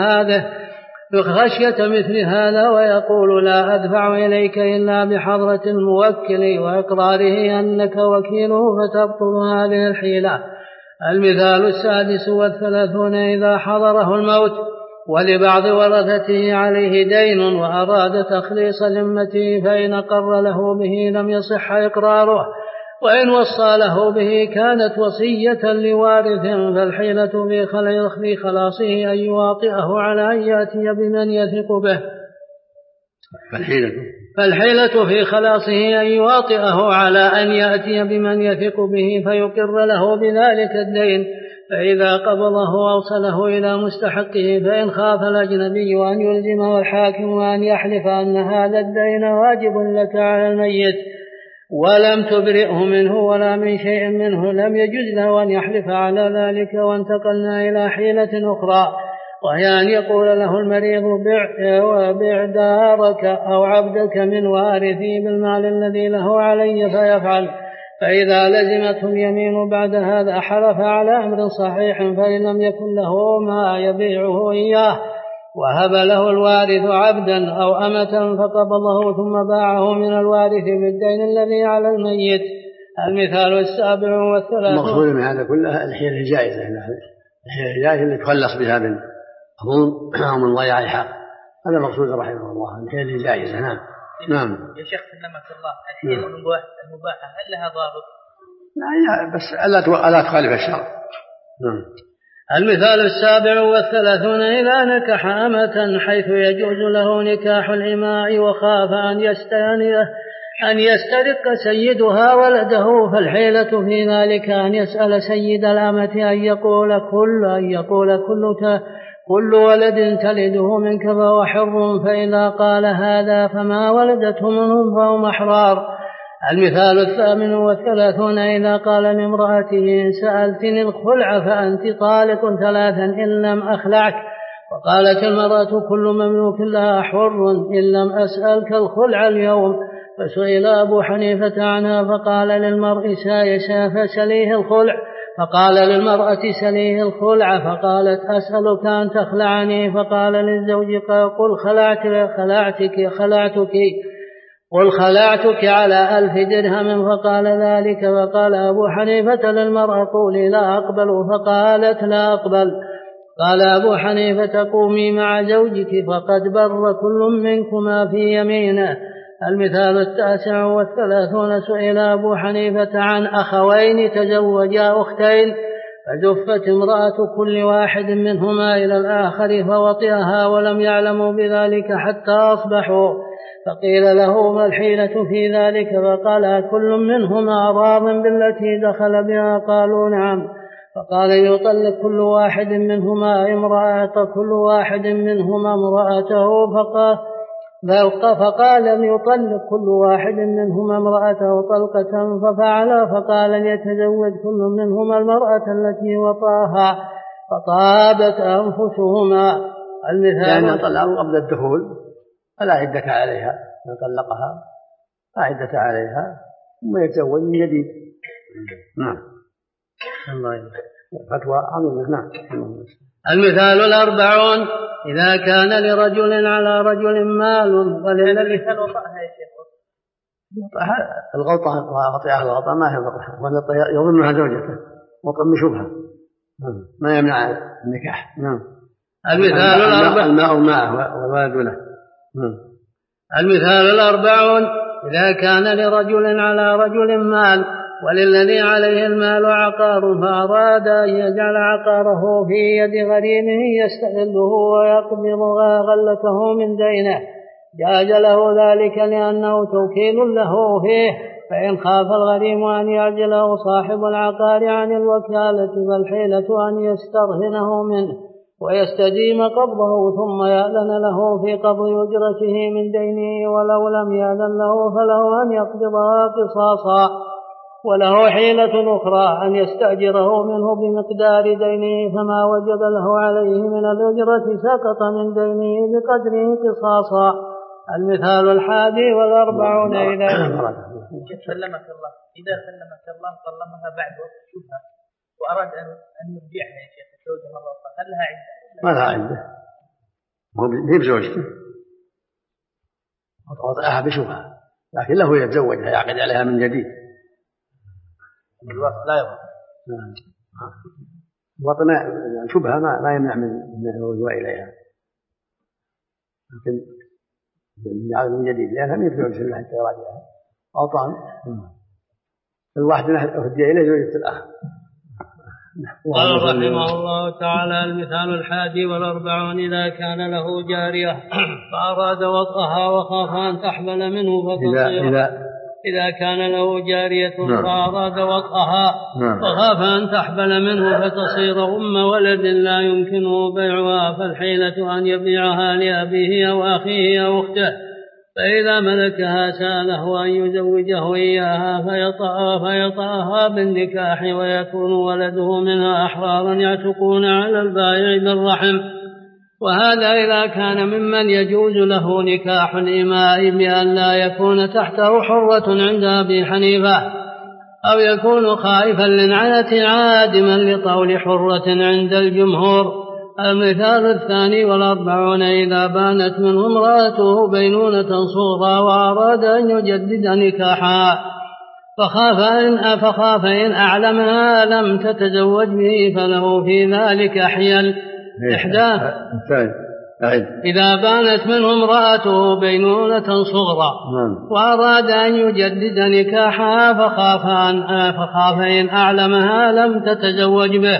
مثل هذا ويقول لا أدفع إليك إلا بحضرة الموكل وإقراره أنك وكيله، فتبطل هذه الحيلة. المثال 36 إذا حضره الموت ولبعض ورثته عليه دين وأراد تخليص ذمته، فإن أقر له به لم يصح إقراره، وإن وصى له به كانت وصية لوارث، فالحيلة في خلاصه أن يواطئه على أن يأتي بمن يثق به. فالحيلة في خلاصه أن يواطئه على أن يأتي بمن يثق به فيقر له بذلك الدين، فإذا قبضه أوصله إلى مستحقه. فإن خاف الأجنبي أن يلزمه الحاكم وأن يحلف أن هذا الدين واجب لك على الميت ولم تبرئه منه ولا من شيء منه، لم يجوز له أن يحلف على ذلك. وانتقلنا إلى حيلة أخرى، وهي أن يقول له المريض بع دارك أو عبدك من وارثي بالمال الذي له علي، فيفعل. فإذا لزمته اليمين بعد هذا حلف على أمر صحيح، فإن لم يكن له ما يبيعه إياه وهب له الوارث عبدا أو أمة فقبضه ثم باعه من الوارث بالدين الذي على الميت. المثال 37. المقصود من هذا كله الحيلة الجائزة، الحيلة الجائزة اللي تخلص بها من ظلم أو من ضياع حق، هذا المقصود رحمه الله، الحيلة الجائزة. نعم يا شيخ سلمك الله، الحيلة المباحة هل لها ضابط؟ لا، بس ألا تخالف الشرع. المثال 37 إذا نكح أمة حيث يجوز له نكاح الإماء وخاف أن يسترق سيدها ولده، فالحيلة في ذلك أن يسأل سيد الأمة أن يقول كل ولد تلده منك فهو حر، فإذا قال هذا فما ولدته منهم فهم أحرار. المثال 38 إذا قال لامرأته إن سألتني الخلع فأنت طالق 3 إن لم أخلعك، وقالت المرأة كل مملوك لها حر إن لم أسألك الخلع اليوم. فسئل أبو حنيفة عنها فقال للمرء سليه الخلع، فقال للمرأة سليه الخلع، فقالت أسألك أن تخلعني، فقال للزوج قل خلعتك على 1000 درهم، فقال ذلك. فقال أبو حنيفة للمرأة قولي لا أقبل، فقالت لا أقبل. قال أبو حنيفة قومي مع زوجك فقد بر كل منكما في يمينه. المثال 39 سئل أبو حنيفة عن أخوين تزوجا أختين، فزفت امرأة كل واحد منهما إلى الآخر فوطئها ولم يعلموا بذلك حتى أصبحوا، فقيل له ما الحيلة في ذلك؟ فقال كل منهما راض بالتي دخل بها؟ قالوا نعم. فقال يطلق كل واحد منهما امرأته، فقال يطلق كل واحد منهما امرأته طلقة، ففعل. فقال يتزوج كل منهما المرأة التي وطاها فطابت أنفسهما. لأن طلقوا قبل الدخول فلا عدة عليها، من طلقها لا عدة عليها ثم يتزوج من جديد. نعم. فتوى عظيمة. نعم. المثال 40 إذا كان لرجل على رجل مال وللذي الغلطة وقطعها الغلطة ما هي غلطة، والغلطة يظنها زوجته وطن بشبهة ما يمنع النكاح. نعم. المثال 40 الماء معه والولد له. المثال 40 إذا كان لرجل على رجل مال وللذي عليه المال عقار، فأراد أن يجعل عقاره في يد غريمه يستغله ويقبض غلته من دينه، جاز له ذلك لأنه توكيل له فيه. فإن خاف الغريم أن يعجله صاحب العقار عن الوكالة فالحيلة أن يسترهنه منه، ويستديم قبضه ثم يأذن له في قبض أجرته من دينه، ولو لم يأذن له فله أن يقبضها قصاصا. وله حيلة أخرى أن يستأجره منه بمقدار دينه، فما وجب له عليه من الأجرة سقط من دينه بقدره قصاصا. المثال 41 إذا سلمك الله طلقها بعد وقت الشبهة وأراد أن يرجعها يا شيخ الزوجة مرة أخرى، هل لها عدة؟ ما لها عدة، هي بزوجته وطأها بشبهة، لكن له يتزوجها يعقد عليها من جديد. الوقت لا يوقف. وطن شبهة ما يمنع من الرجوع إليها، لكن يعقد من جديد لأنها من يتزوج الله حتى يراجعها. أطعم الواحد أهدي إليه زوجة الآخر. قال رحمه الله تعالى: المثال 41 إذا كان له جارية فأراد وطئها وخاف أن تحبل منه فتصير إذا كان له جارية فأراد وطئها وخاف أن تحبل منه فتصير أم ولد لا يمكنه بيعها، فالحيلة أن يبيعها لأبيه أو أخيه أو أخته، فإذا ملكها سأله أن يزوجه إياها فيطأها بالنكاح، ويكون ولده منها أحرارا يعتقون على البائع بالرحم. وهذا إذا كان ممن يجوز له نكاح الإماء بأن لا يكون تحته حرة عند أبي حنيفة، أو يكون خائفا للعنة عادما لطول حرة عند الجمهور. المثال 42 إذا بانت منه امرأته بينونة صغرى وأراد أن يجدد نكاحها فخاف إن أعلمها لم تتزوج به، فله في ذلك حيل إحداث. إذا بانت منه امرأته بينونة صغرى وأراد أن يجدد نكاحها فخاف إن أعلمها لم تتزوج به،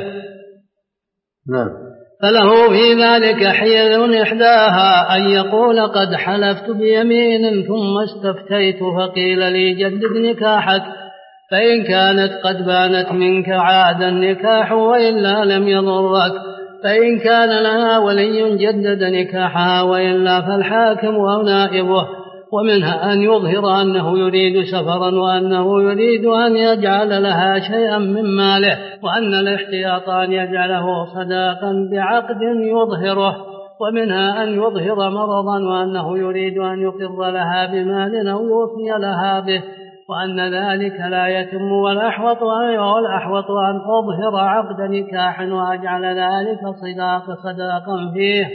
فله في ذلك حيل إحداها أن يقول: قد حلفت بيمين ثم استفتيت فقيل لي جدد نكاحك، فإن كانت قد بانت منك عاد النكاح وإلا لم يضرك، فإن كان لها ولي جدد نكاحها وإلا فالحاكم أو نائبه. ومنها أن يظهر أنه يريد سفرا وأنه يريد أن يجعل لها شيئا من ماله، وأن الاحتياط أن يجعله صداقا بعقد يظهره. ومنها أن يظهر مرضا وأنه يريد أن يقر لها بمال أو يوصي لها به، وأن ذلك لا يتم، والأحوط أن أظهر عقد نكاح وأجعل ذلك صداقا فيه.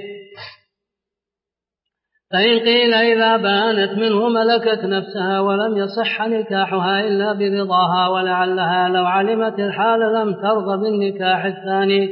فإن قيل إذا بانت منه ملكت نفسها ولم يصح نكاحها إلا برضاها، ولعلها لو علمت الحال لم ترضى بالنكاح الثاني،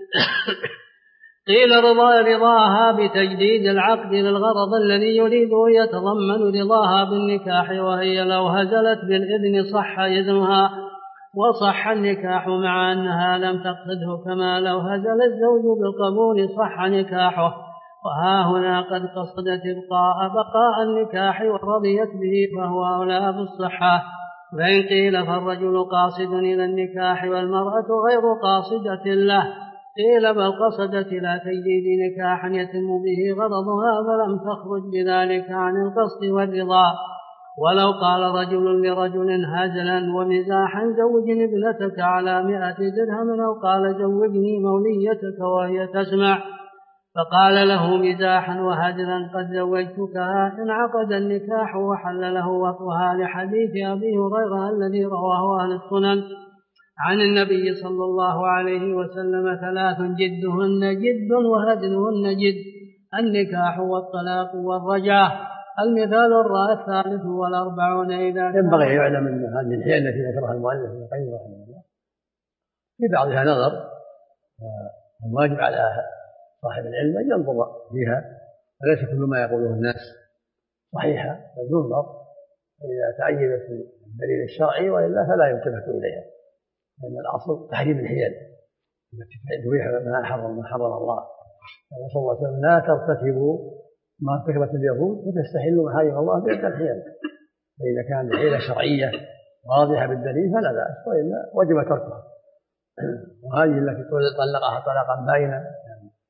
قيل رضاها بتجديد العقد للغرض الذي يريده يتضمن رضاها بالنكاح، وهي لو هزلت بالإذن صح إذنها وصح النكاح مع أنها لم تقصده، كما لو هزل الزوج بالقبول صح نكاحه. وها هنا قد قصدت بقاء النكاح ورضيت به فهو أولى بالصحة. فإن قيل فالرجل قاصد إلى النكاح والمرأة غير قاصدة له، قيل بل قصدت إلى تجديد نكاح يتم به غرضها فلم تخرج بذلك عن القصد والرضا. ولو قال رجل لرجل هزلا ومزاحا: زوجني ابنتك على 100 درهم، أو قال: زوجني موليتك وهي تسمع، فقال له مزاحا وهزلا: قد زوجتكها، انعقد النكاح وحل له وطئها، لحديث أبي هريرة الذي رواه أهل السنن عن النبي صلى الله عليه وسلم: 3 جدهن جد وهزلهن جد: النكاح والطلاق والرجعة. المثال 43 إذا ينبغي يعلم أن هذه الحيل التي ذكرها المؤلف ابن القيم رحمه الله في بعضها نظر، والواجب على صاحب العلم أن ينظر فيها، وليس كل ما يقوله الناس صحيحة، بل ينظر إذا تعينت الدليل الشرعي، وإلا فلا يلتفت إليها، لأن الأصل تحريم الحيل التي تبيح ما حرم الله. قال صلى الله عليه وسلم: لا ترتكبوا ما ارتكبت اليهود وتستحلوا محارم الله بإحدى الحيل. فإذا كانت حيلة شرعية واضحة بالدليل فلا بأس، وإلا وجب تركها. وهذه التي طلقها طلاقا باينا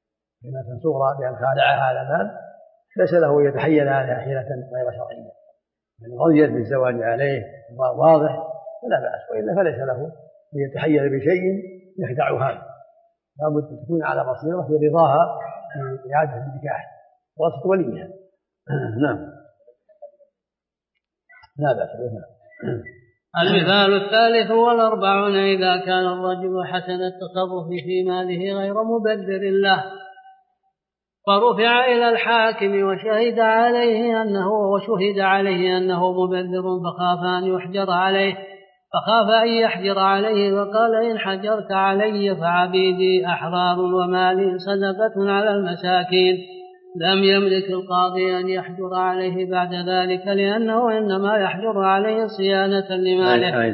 كلمة صغرى بأن خالعها على مال ليس له أن يتحيل عليها حيلة غير شرعية، من رضيت بالزواج عليه واضح فلا بأس، وإلا فليس له أن يتحيل بشيء يخدع هذا، لابد أن تكون على بصيرة في رضاها في إعادة النكاح وسط وليها. نعم لا بأس به. المثال الثالث والأربعون إذا كان الرجل حسن التصرف في ماله غير مبذر له فرفع إلى الحاكم وشهد عليه أنه مبذر فخاف أن يحجر عليه وقال إن حجرت علي فعبيدي أحرار ومالي صدقة على المساكين، لم يملك القاضي أن يحجر عليه بعد ذلك لأنه إنما يحجر عليه صيانة لماله.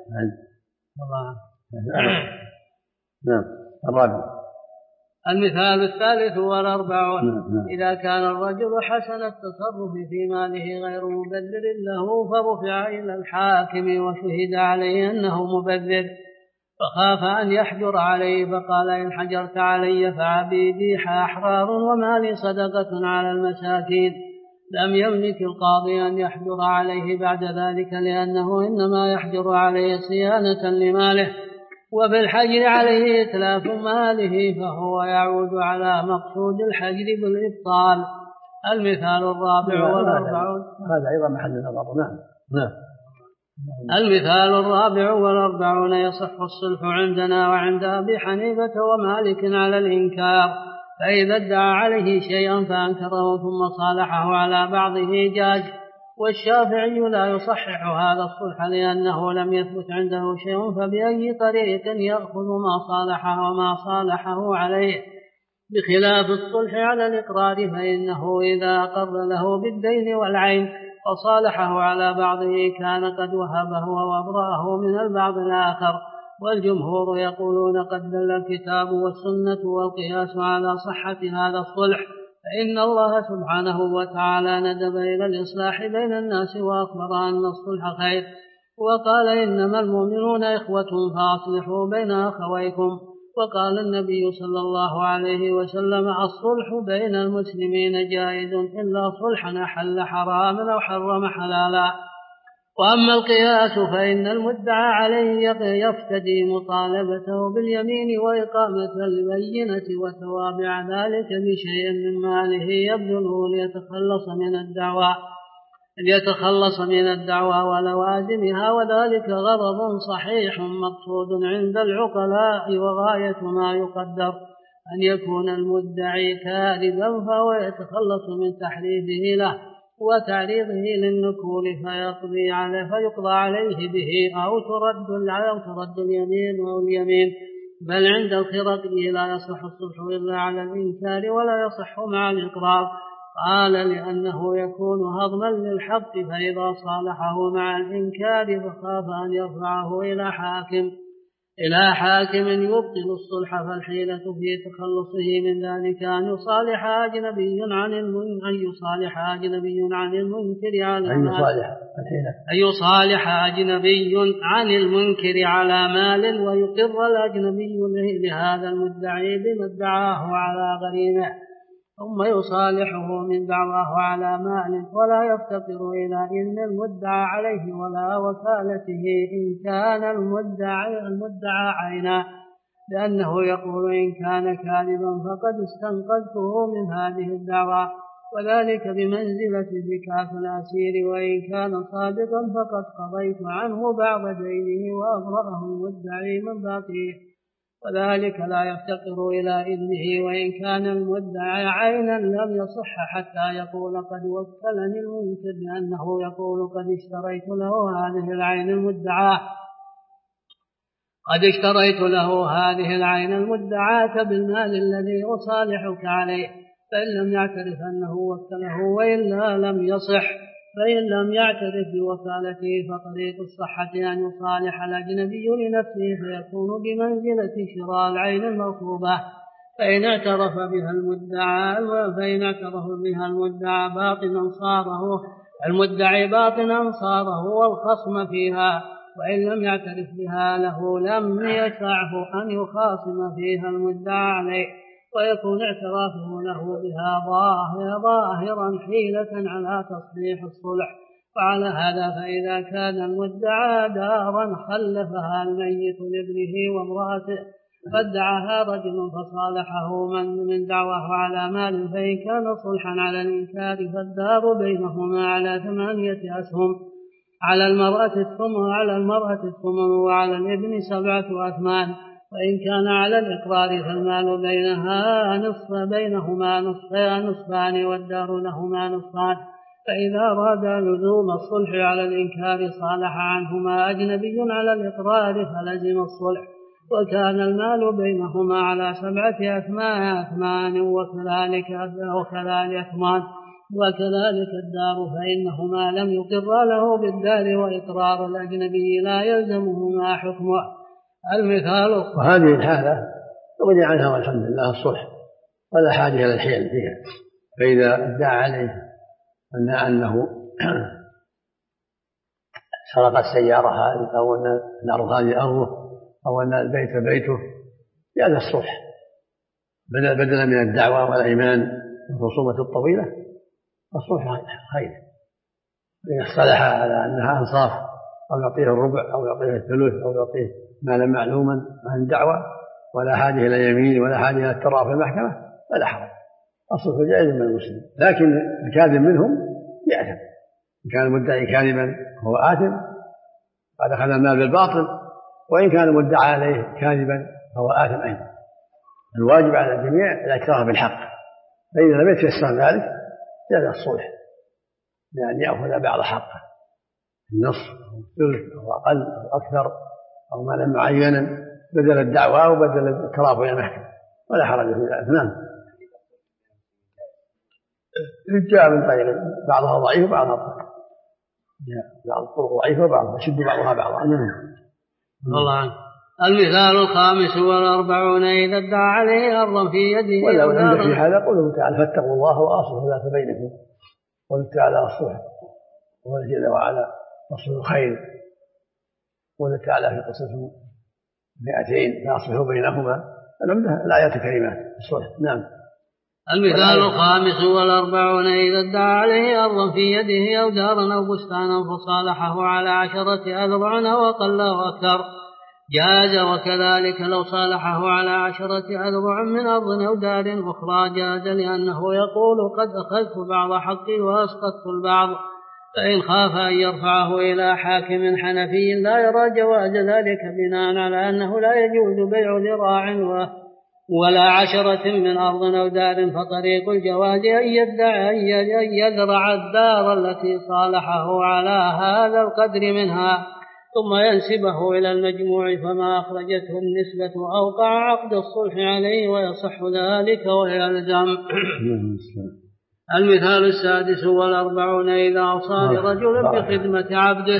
نعم. الرابع. المثال الثالث والأربعون إذا كان الرجل حسن التصرف في ماله غير مبذر له فرفع إلى الحاكم وشهد عليه أنه مبذر فخاف أن يحجر عليه فقال إن حجرت علي فعبيدي أحرار ومالي صدقة على المساكين، لم يملك القاضي أن يحجر عليه بعد ذلك لأنه إنما يحجر عليه صيانة لماله، وبالحجر عليه إتلاف ماله فهو يعود على مقصود الحجر بالإبطال. المثال الرابع والأربعون هذا أيضا محل النظر. نعم. المثال الرابع والأربعون يصح الصلح عندنا وعند أبي حنيفة ومالك على الإنكار، فإذا ادعى عليه شيئا فأنكره ثم صالحه على بعضه جاز، والشافعي لا يصحح هذا الصلح لأنه لم يثبت عنده شيء، فبأي طريق يأخذ ما صالحه وما صالحه عليه، بخلاف الصلح على الإقرار فإنه إذا أقر له بالدين والعين فصالحه على بعضه كان قد وهبه وأبرأه من البعض الآخر، والجمهور يقولون قد دل الكتاب والسنة والقياس على صحة هذا الصلح، فإن الله سبحانه وتعالى ندب إلى الإصلاح بين الناس وأخبر أن الصلح خير، وقال إنما المؤمنون إخوة فأصلحوا بين أخويكم، وقال النبي صلى الله عليه وسلم الصلح بين المسلمين جائز إلا صلحا أحل حراما أو حرم حلالا. وأما القياس فإن المدعى عليه يفتدي مطالبته باليمين وإقامة البينة وتوابع ذلك بشيء من ماله يبذله ليتخلص من الدعوى ولوازمها، وذلك غرض صحيح مقصود عند العقلاء، وغاية ما يقدر أن يكون المدعي كاذبا فهو يتخلص من تحريفه له وتعريضه للنكول فيقضى عليه به أو ترد اليمين، بل عند الخرق لا يصح الصلح إلا على الإنكار ولا يصح مع الإقرار. قال لأنه يكون هضما للحق، فإذا صالحه مع الإنكار فخاف أن يرفعه إلى حاكم يبطل الصلح، فالحيلة في تخلصه من ذلك أن يصالح أجنبي عن المنكر على مال ويقر الأجنبي لهذا المدعي بما ادعاه على غريمه، ثم يصالحه من دعواه على مال ولا يفتقر إلى إذن المدعى عليه ولا وكالته إن كان المدعى عينا، لأنه يقول إن كان كاذبا فقد استنقذته من هذه الدعوى، وذلك بمنزلة زكاة الأسير، وإن كان صادقا فقد قضيت عنه بعض دينه وأبرأه المدعي من باقيه، وذلك لا يفتقر إلى إذنه، وإن كان المدعى عينا لم يصح حتى يقول قد وكلني المنكر، لأنه يقول قد اشتريت له هذه العين المدعاة بالمال الذي أصالحك عليه، فإن لم يعترف أنه وكله وإلا لم يصح، فإن لم يعترف بوكالته فطريق الصحة أن يصالح الأجنبي لنفسه فيكون بمنزلة شراء العين المطلوبة، فإن اعترف بها المدعى باطنا صاره والخصم فيها، وإن لم يعترف بها له لم يشرعه أن يخاصم فيها المدعى عليه، ويكون اعترافه له بها ظاهرا حيلة على تصحيح الصلح. وعلى هذا فإذا كان المدعى دارا خلفها الميت لابنه وامرأته فادعاها رجل فصالحه من دعواه على مال، فإن كان صلحا على الإنكار فالدار بينهما على 8 أسهم، على المرأة الثمن وعلى الابن 7 أثمان. وإن كان على الإقرار فالمال بينهما نصفان والدار لهما نصفان. فإذا أراد لزوم الصلح على الإنكار صالح عنهما أجنبي على الإقرار فلزم الصلح، وكان المال بينهما على 7 أثمان وكذلك الدار، فإنهما لم يقر له بالدار، وإقرار الأجنبي لا يلزمهما حكمه. المثال وهذه الحالة يغني عنها والحمد لله الصلح ولا حاجة إلى الحيل فيها. فإذا ادعى عليه أنه سرق السيارة هذه أو أن الأرض هذه أرضه أو أن البيت بيته جاز الصلح بدلا من الدعوى والأيمان والخصومة الطويلة. الصلح خير، إن اصطلح على أنها أنصاف أو يعطيه الربع أو يعطيه الثلث أو يعطيه مالا معلوما عن الدعوة ولا حاجة إلى يمين ولا حاجة إلى التراء في المحكمة فلا حرج، الصلح جائز من المسلم. لكن الكاذب منهم يأثم، إن كان المدعي كاذبا هو آثم قد أخذ المال بالباطل، وإن كان المدعى عليه كاذبا فهو آثم أيضا. الواجب على الجميع الاعتراف بالحق، فإذا لم يتيسر ذلك جاز الصلح بأن يأخذ بعض حقه النصف أو الثلث أو أقل أو أكثر أو مالا معينا بدل الدعوى وبدل الترافع إلى المحكمة ولا حرج في ذلك. نعم، جاء من طريق بعضها ضعيف وبعضها ضعيف، بعض الطرق ضعيفة وبعضها يشد بعضها بعضا. الله عنه. المثال 45 إذا ادعى عليه أرضا في يده ولو عند في هذا قوله تعالى فاتقوا الله وأصلحوا ذات بينكم، قوله تعالى الصلح وقال جل وعلا أصلحوا الخير، قوله تعالى في قصة 200 فأصلحوا بينهما. العمدة الآيات الكريمات الصلح. نعم. المثال 45 إذا ادعى عليه أرضا في يده أو دارا أو بستانا فصالحه على 10 أذرع أو أقل أو أكثر جاز، وكذلك لو صالحه على 10 أذرع من أرض أو دار أخرى جاز، لأنه يقول قد أخذت بعض حقي وأسقطت البعض. فإن خاف أن يرفعه إلى حاكم حنفي لا يرى جواز ذلك بناء على أنه لا يجوز بيع ذراع ولا 10 من أرض أو دار، فطريق الجواز أن يذرع الدار التي صالحه على هذا القدر منها ثم ينسبه إلى المجموع، فما أخرجته النسبة أوقع عقد الصلح عليه ويصح ذلك ويلزم. المثال 46 إذا أوصى لرجل بخدمة عبده.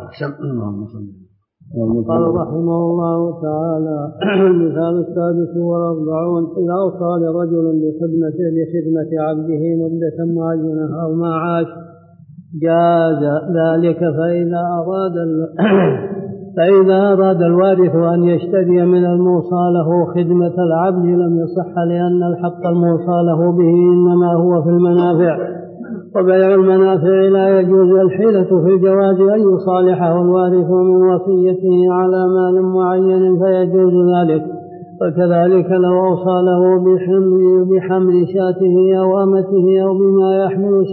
قال رحمه الله تعالى: المثال 46 إذا أوصى لرجل بخدمة عبده مدة معينة أو ما عاش جاز ذلك، فإذا أراد الوارث أن يشتري من الموصى له خدمة العبد لم يصح، لأن الحق الموصى له به إنما هو في المنافع، وبيع المنافع لا يجوز. الحيلة في الجواز أن يصالحه الوارث من وصيته على مال معين فيجوز ذلك، وكذلك لو أوصى له بحمل شاته أو أمته أو بما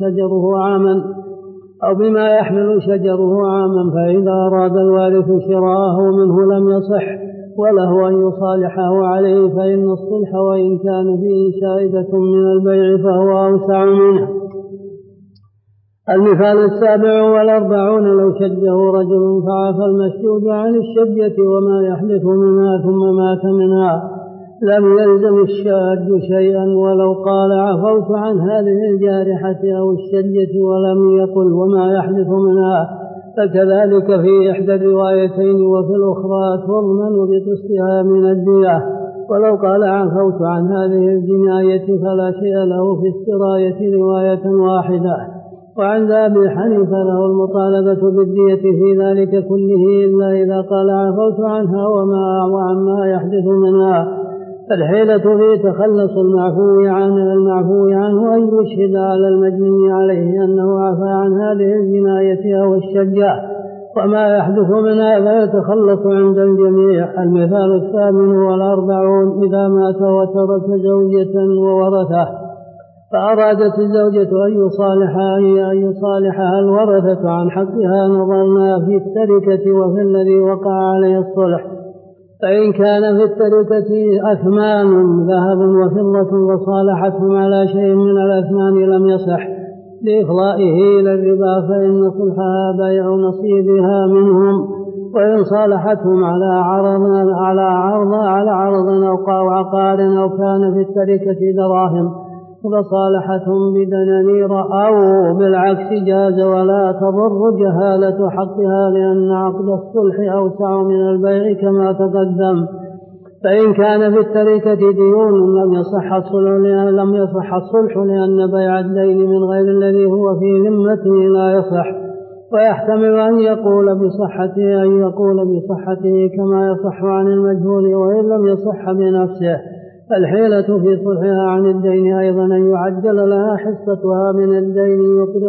يحمل شجره عاما فإذا أراد الوارث شراءه منه لم يصح، وله أن يصالحه عليه، فإن الصلح وإن كان فيه شائبة من البيع فهو أوسع منه. المثال 47 لو شجه رجل فعفى المشجوج عن الشجة وما يحدث منها ثم مات منها لم يلزم الشاج شيئا، ولو قال عفوت عن هذه الجارحة أو الشجة ولم يقل وما يحدث منها، فكذلك في إحدى الروايتين، وفي الأخرى تضمن بقسطها من الدية. ولو قال عفوت عن هذه الجناية فلا شيء له في السراية رواية واحدة. وعند أبي حنيفة له المطالبة بالدية في ذلك كله إلا إذا قال عفوت عنها وعما يحدث منها، الحيلة في تخلص المعفو عنه أن يشهد على المجني عليه أنه عفى عن هذه الجناية أو الشجاع وما يحدث منها فيتخلص عند الجميع. المثال 48 إذا مات وترك زوجة وورثه فأرادت الزوجة أن يصالحها الورثة عن حقها، نظرنا في التركة وفي الذي وقع عليه الصلح. فإن كان في التركة أثمان ذهب وفضة وصالحتهم على شيء من الأثمان لم يصح لإفضائه إلى الربا، فإن صلحها بيع نصيبها منهم. وإن صالحتهم على عرض أو عقار أو كان في التركة دراهم فصالحتهم بدنانير أو بالعكس جاز ولا تضر جهالة حقها، لأن عقد الصلح أوسع من البيع كما تقدم. فإن كان في التركة ديون لم يصح الصلح لأن بيع الدين من غير الذي هو في ذمته لا يصح، ويحتمل أن يقول بصحته كما يصح عن المجهول وإن لم يصح بنفسه. الحيلة في صلحها عن الدين أيضا أن يعجل لها حصتها من الدين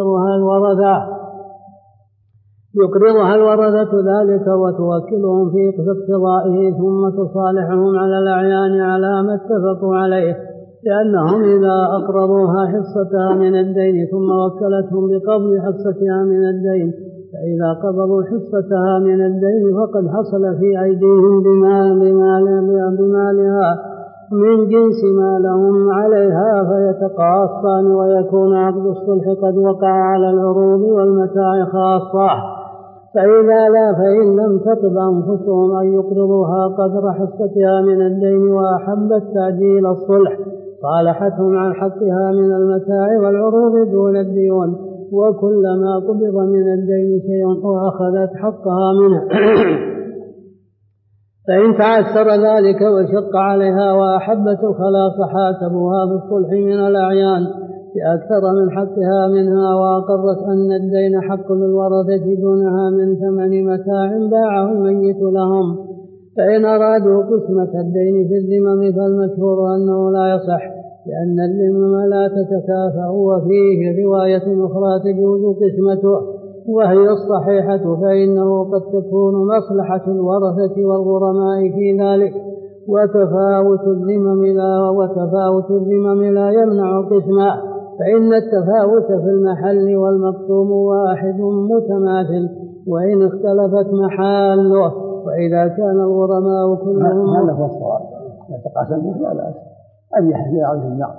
يقرضها الورثة ذلك وتوكلهم في اقتضائه، ثم تصالحهم على الأعيان على ما اتفقوا عليه، لأنهم إذا أقرضوها حصتها من الدين ثم وكلتهم بقبض حصتها من الدين، فإذا قبضوا حصتها من الدين فقد حصل في أيديهم بمالها من جنس ما لهم عليها فيتقاصان، ويكون عقد الصلح قد وقع على العروض والمتاع خاصة. فإن لم تطب أنفسهم أن يقرضوها قدر حصتها من الدين وأحبت تعجيل الصلح صالحتهم عن حقها من المتاع والعروض دون الديون، وكلما قبض من الدين شيء وأخذت حقها منه. فإن تعسر ذلك وشق عليها وأحبت الخلاص حاسبوها بالصلح من الأعيان بأكثر من حقها منها، وأقرت أن الدين حق للورثة دونها من ثمن متاع باعه الميت لهم. فإن أرادوا قسمة الدين في الذمم فالمشهور أنه لا يصح، لأن الذمم لا تتكافأ، وفيه رواية أخرى تجوز قسمته وهي الصحيحة، فإنه قد تكون مصلحة الورثة والغرماء في ذلك، وتفاوت الذمم لا يمنع قسما، فإن التفاوت في المحل والمقسوم واحد متماثل وإن اختلفت محاله. وإذا كان الغرماء كلهم هذا هو الصواب، لا تقاسموا لا بأس أن يحل عليه النار.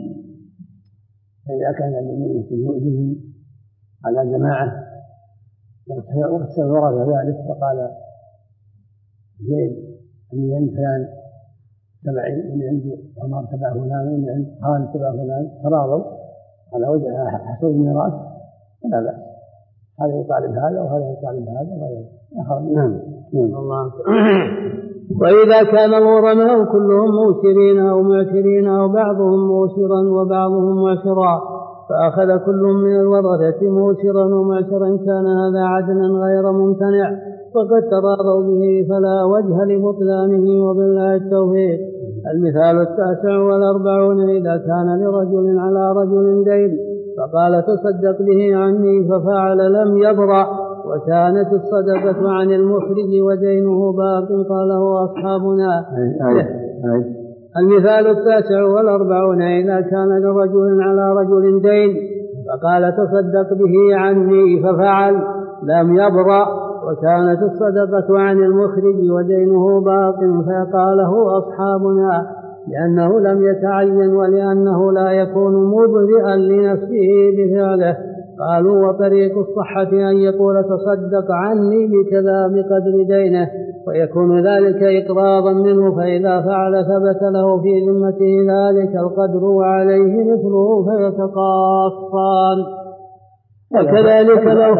فإذا كان الميت يؤذيهم على جماعة واغتسل ورد ذلك فقال زيد من عند فلان تبعي، من عند عمر تبع فلان، من عند خالد تبع فلان، تراضوا على وجه حصول الميراث فلا بأس، هذا يطالب هذا وهذا يطالب هذا وهذا. نعم. الله. وإذا كان الغرماء كلهم موسرين أو معسرين أو بعضهم موسرا وبعضهم معسرا فأخذ كل من الورثة موسرا ومعسرا كان هذا عدلا غير ممتنع وقد تراضوا به فلا وجه لبطلانه، وبالله التوفيق. المثال 49 إذا كان لرجل على رجل دين فقال تصدق به عني ففعل لم يبرأ وكانت الصدقة عن المخرج ودينه باق قاله أصحابنا. المثال 49 إذا كان لرجل على رجل دين فقال تصدق به عني ففعل لم يبرأ وكانت الصدقة عن المخرج ودينه باق فقاله أصحابنا لأنه لم يتعين ولأنه لا يكون مبرئا لنفسه بفعله. قالوا وطريق الصحة أن يقول تصدق عني بكذا بقدر دينه ويكون ذلك إقراضا منه، فإذا فعل ثبت له في ذمته ذلك القدر وعليه مثله فيتقاصان. وكذلك لو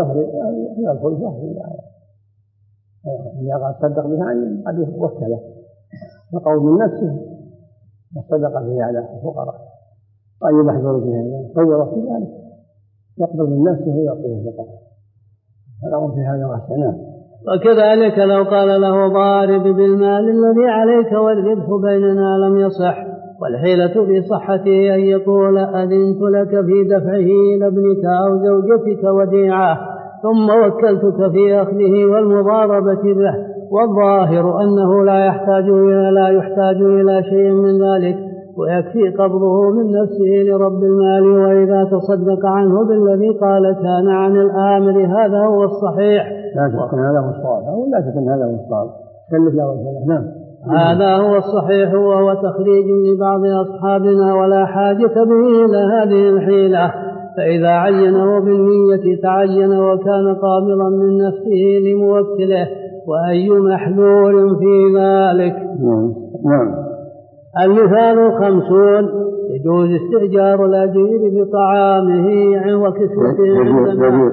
إذا قال صدق بها عني قد وكله فقول من نفسه والصدق به على الفقراء وأن يحضر بها صور في ذلك يقبل من نفسه ويعطيه الفقراء. الأمر في هذا واسع. وكذلك لو قال له ضارب بالمال الذي عليك والربح بيننا لم يصح. والحيلة في صحته أن يقول أذنت لك في دفعه إلى ابنك أو زوجتك وديعة ثم وكلتك في أخذه والمضاربة به، والظاهر أنه لا يحتاج إلى شيء من ذلك، ويكفي قبضه من نفسه لرب المال. وإذا تصدق عنه بالذي قال كان عن الآمر. هذا هو الصحيح. لا تكن هذا هو الصواب أو لا تكن هذا هو الصواب. نعم. هذا هو الصحيح، وهو تخريج لبعض أصحابنا ولا حاجة به إلى هذه الحيلة. فإذا عينه بالنية تعين وكان قابضا من نفسه لموكله، وأي محذور في ذلك. نعم. المثال 50. يجوز استئجار الأجير بطعامه وكسوته عندنا.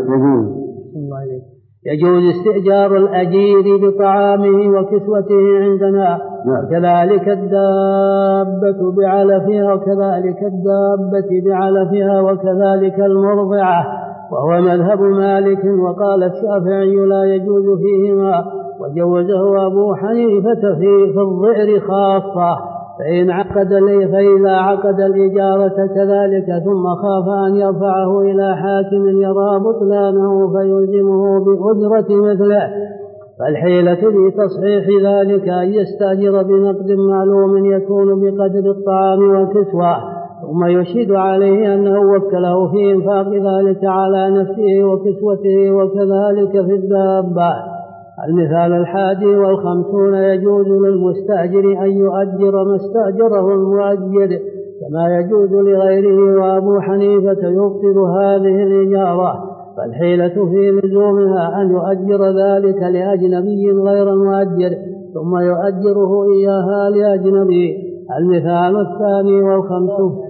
يجوز استئجار الأجير بطعامه وكسوته عندنا، وكذلك الدابة بعلفها وكذلك المرضعة، وهو مذهب مالك. وقال الشافعي لا يجوز فيهما، وجوزه أبو حنيفة في الظئر خاصة. فإذا عقد الإجارة كذلك ثم خاف أن يرفعه إلى حاكم يرى بطلانه فيلزمه بأجرة مثله، فالحيلة لتصحيح ذلك أن يستأجر بنقد معلوم يكون بقدر الطعام والكسوة، ثم يشهد عليه أنه وكله في إنفاق ذلك على نفسه وكسوته، وكذلك في الدابة. المثال 51. يجوز للمستأجر أن يؤجر ما استأجره المؤجر كما يجوز لغيره، وأبو حنيفة يبطل هذه الإجارة. فالحيلة في لزومها أن يؤجر ذلك لأجنبي غير المؤجر ثم يؤجره إياها لأجنبي. المثال 52.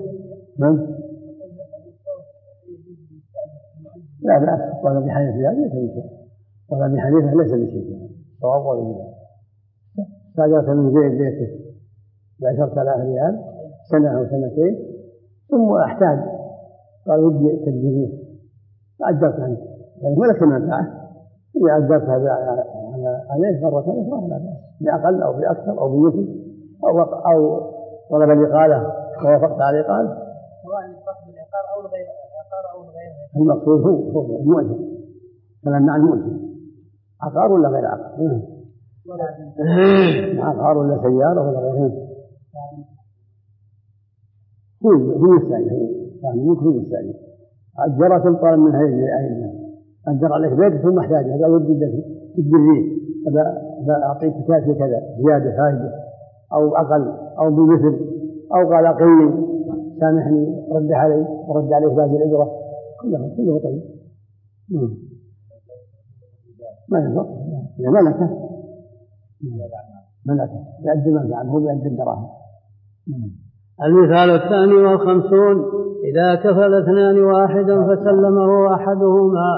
لا بأس. ولا بحنيفة ليس بشيء، ولا بحنيفة ليس بشيء. صواب ولا بد. استأجرت من زيد بيته ب10,000 ريال سنة أو سنتين، ثم احتاج قال ودي تجريه فأجرت عنه، يعني ملك منفعة. إذا أجرتها عليه مرة أخرى لا بأس، بأقل أو بأكثر أو بمثل أو طلب الإقالة ووافقت على الإقالة. سواء لصاحب العقار أو غير العقار أو غيره. المقصود هو المؤجر. كلامنا عن المؤجر، عقار ولا غير عقار؟ عقار ولا سيارة ولا غيره؟ هو يستأجر، هو يستأجر. أجرت الطالب من هذه أجر عليك بيت ثم احتاج هذا ودي تجريه، هذا أعطيك كافي كذا زيادة فائدة أو أقل أو بمثل، أو قال أقلني سامحني رد عليه باقي الأجرة، كله طيب. ما ينفق ملكه يؤدي منفعة، هو يؤدي الدراهم. المثال 52. إذا كفل 2 واحدا فسلمه أحدهما.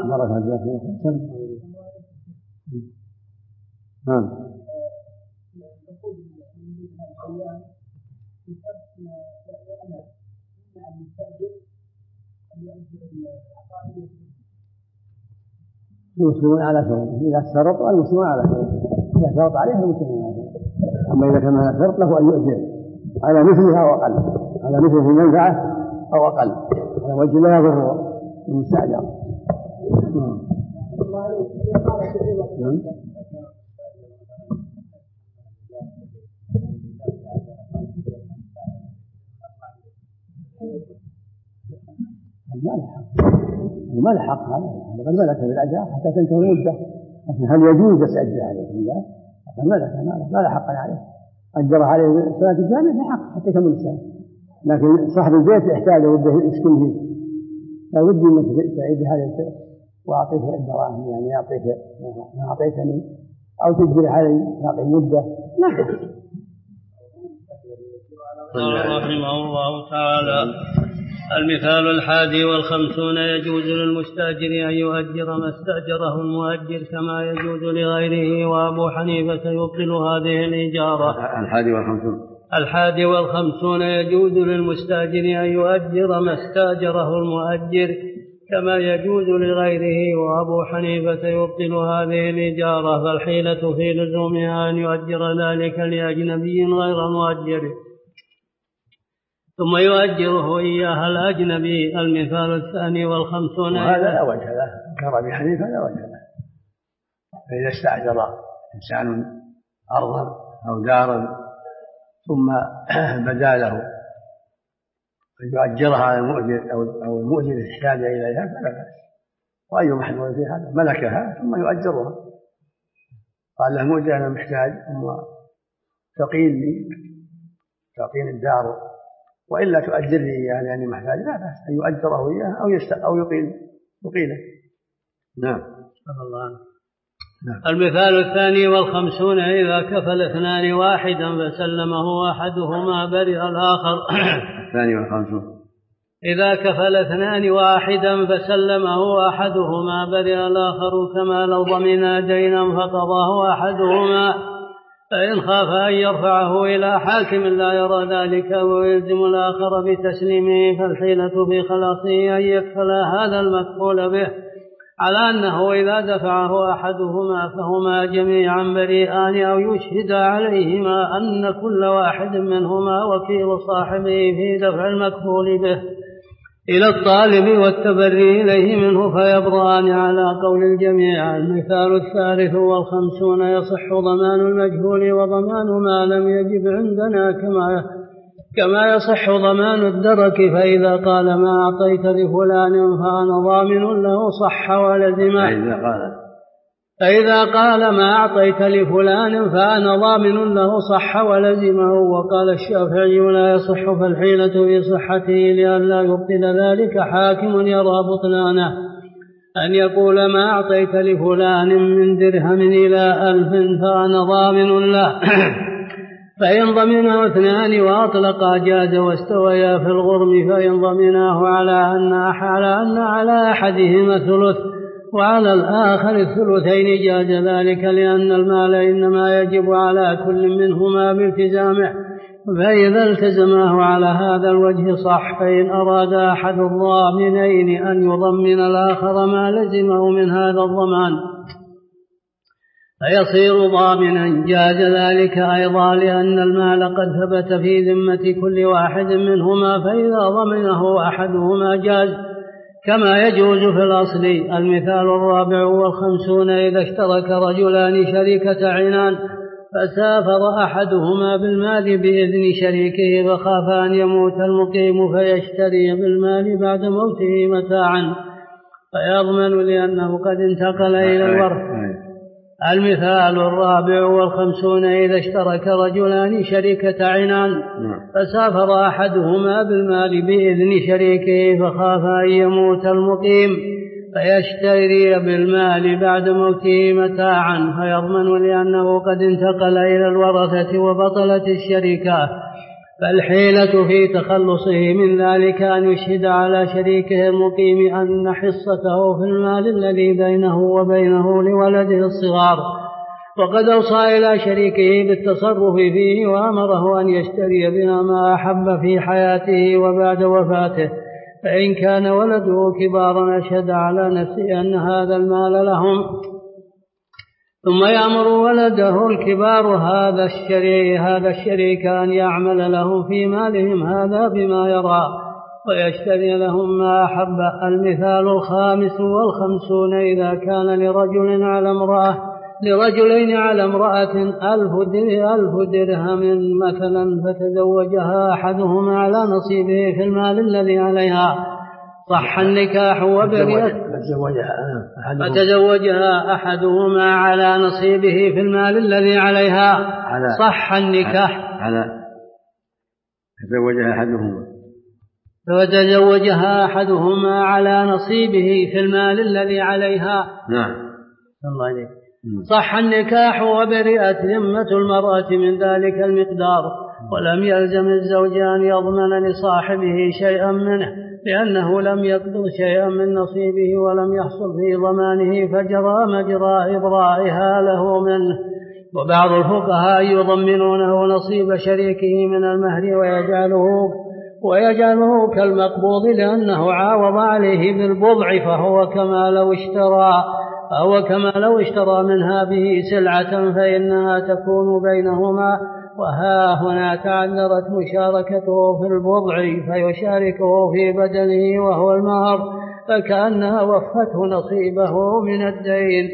المسلمون على شروط، إذا شرط المسلمون على شروط، إذا شرط عليه المسلمون على شروط. أما إذا كان شرط له أن يؤجر على مثلها أو أقل، على مثل المنفعة أو أقل، على وجه لا يضر المستأجر. ما له حق هذا، قد ملك بالأجر حتى تنتهي المدة، لكن هل يجوز تسأجل عليه؟ لا، قد ملك ما له حق عليه، أجر عليه صلاة الجامع له حق حتى يكمل السنة، لكن صاحب البيت يحتاج وده يسكن فيه، لا ودي انك تعيد هذا واعطيك الدراهم، يعني اعطيك ما اعطيتني او تجري علي باقي مده. لا. رحمه الله تعالى. المثال 51. يجوز للمستأجر أن يؤجر ما استأجره المؤجر كما يجوز لغيره، وأبو حنيفة يبطل هذه الإجارة. 51. يجوز للمستأجر أن يؤجر ما استأجره المؤجر كما يجوز لغيره. وأبو حنيفة يبطل هذه الإجارة، فالحيلة في لزومها أن يؤجر ذلك لأجنبي غير مؤجر ثم يؤجره إياها الأجنبي. المثال 52. وهذا لا وجه له، كرم حنيفة لا وجه له. فإذا استأجر إنسان أرضا أو دارا ثم بدا له أن يؤجرها على المؤجر أو المؤجر احتاج إليها فلا بأس. وأي محمول في هذا ملكها ثم يؤجرها، قال له مؤجر أنا محتاج ثم تقيل الدار وإلا تؤجر لي يعني أني محتاج، لا بأس أن يؤجره إياه أو يقيله. نعم. المثال 52. إذا كفل 2 واحدا فسلمه أحدهما برئ الآخر. 52. إذا كفل 2 واحدا فسلمه أحدهما برئ الآخر، كما لو ضمنا دينا فقضاه أحدهما، فإن خاف أن يرفعه إلى حاكم لا يرى ذلك ويلزم الآخر بتسليمه، فالحيلة في خلاصه أن يكفل هذا المكفول به على أنه إذا دفعه أحدهما فهما جميعا بريئان، أو يشهد عليهما أن كل واحد منهما وكيل صاحبه في دفع المكفول به إلى الطالب والتبري إليه منه فيبرأان على قول الجميع. المثال 53. يصح ضمان المجهول وضمان ما لم يجب عندنا كما يصح ضمان الدرك، فإذا قال ما أعطيت لفلان فأنا ضامن له صح ولزمه. فإذا قال ما أعطيت لفلان فأنا ضامن له صح ولزمه. وقال الشافعي لا يصح، فالحيلة في صحته لئلا يبطل ذلك حاكم يرى بطلانه، أن يقول ما أعطيت لفلان من درهم إلى 1000 فأنا ضامن له. فإن ضمنه 2 وأطلقا جاز واستويا في الغرم، فإن ضمناه على أن على أحدهما ثلث وعلى الآخر 2 جاز ذلك، لأن المال إنما يجب على كل منهما بالتزامه، فإذا التزماه على هذا الوجه صح. فإن أراد أحد الضامنين أن يضمن الآخر ما لزمه من هذا الضمان فيصير ضامنا جاز ذلك أيضا، لأن المال قد ثبت في ذمة كل واحد منهما، فإذا ضمنه أحدهما جاز كما يجوز في الأصل. المثال 54. إذا اشترك رجلان شركة عنان فسافر أحدهما بالمال بإذن شريكه فخاف أن يموت المقيم فيشتري بالمال بعد موته متاعا فيضمن لأنه قد انتقل إلى الورث. المثال 54. إذا اشترك رجلان شركة عنان فسافر أحدهما بالمال بإذن شريكه فخاف أن يموت المقيم فيشتري بالمال بعد موته متاعا فيضمن لأنه قد انتقل إلى الورثة وبطلت الشركة. فالحيلة في تخلصه من ذلك أن يشهد على شريكه المقيم أن حصته في المال الذي بينه وبينه لولده الصغار، وقد أوصى إلى شريكه بالتصرف فيه وأمره أن يشتري بها ما أحب في حياته وبعد وفاته، فإن كان ولده كبارا أشهد على نفسه أن هذا المال لهم، ثم يأمر ولده الكبار هذا الشريك أن يعمل لهم في مالهم هذا بما يرى ويشتري لهم ما أحب. المثال 55. إذا كان لرجلين على امرأة 1000 درهم مثلا فتزوجها أحدهما على نصيبه في المال الذي عليها صح النكاح فتزوجها أحدهما على نصيبه في المال الذي عليها صح النكاح فتزوجها أحدهما على نصيبه في المال الذي عليها الله عليك صح النكاح وبرئت ذمة المرأة من ذلك المقدار، ولم يلزم الزوج أن يضمن لصاحبه شيئا منه لأنه لم يقبض شيئا من نصيبه ولم يحصل في ضمانه فجرى مجرى إبرائها له منه. وبعض الفقهاء يضمنونه نصيب شريكه من المهر ويجعله كالمقبوض لأنه عاوض عليه بالبضع، فهو كما لو اشترى منها به سلعة فإنها تكون بينهما. وها هنا تعذرت مشاركته في البضع فيشاركه في بدنه وهو المهر، فكأنها وفته نصيبه من الدين.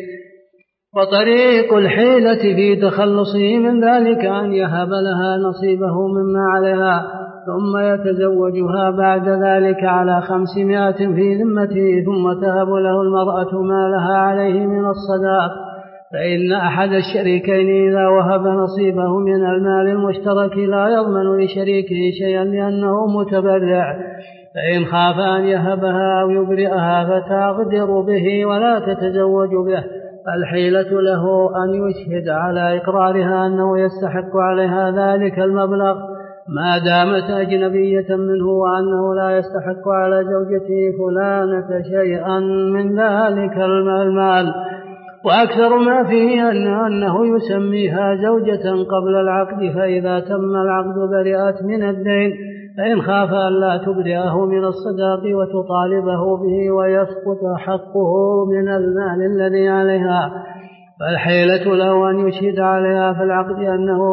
وطريق الحيلة في تخلصه من ذلك أن يهب لها نصيبه مما عليها، ثم يتزوجها بعد ذلك على 500 في ذمته، ثم تهب له المرأة ما لها عليه من الصداق. فإن أحد الشريكين إذا وهب نصيبه من المال المشترك لا يضمن لشريكه شيئا لأنه متبرع، فإن خاف أن يهبها أو يبرئها فتغدر به ولا تتزوج به، فالحيلة له أن يشهد على إقرارها أنه يستحق عليها ذلك المبلغ ما دامت أجنبية منه، وأنه لا يستحق على زوجته فلانة شيئا من ذلك المال. وأكثر ما فيه أنه يسميها زوجة قبل العقد، فإذا تم العقد برئت من الدين، فإن خاف أن لا تبرئه من الصداق وتطالبه به ويسقط حقه من المال الذي عليها، فالحيلة له أن يشهد عليها في العقد أنه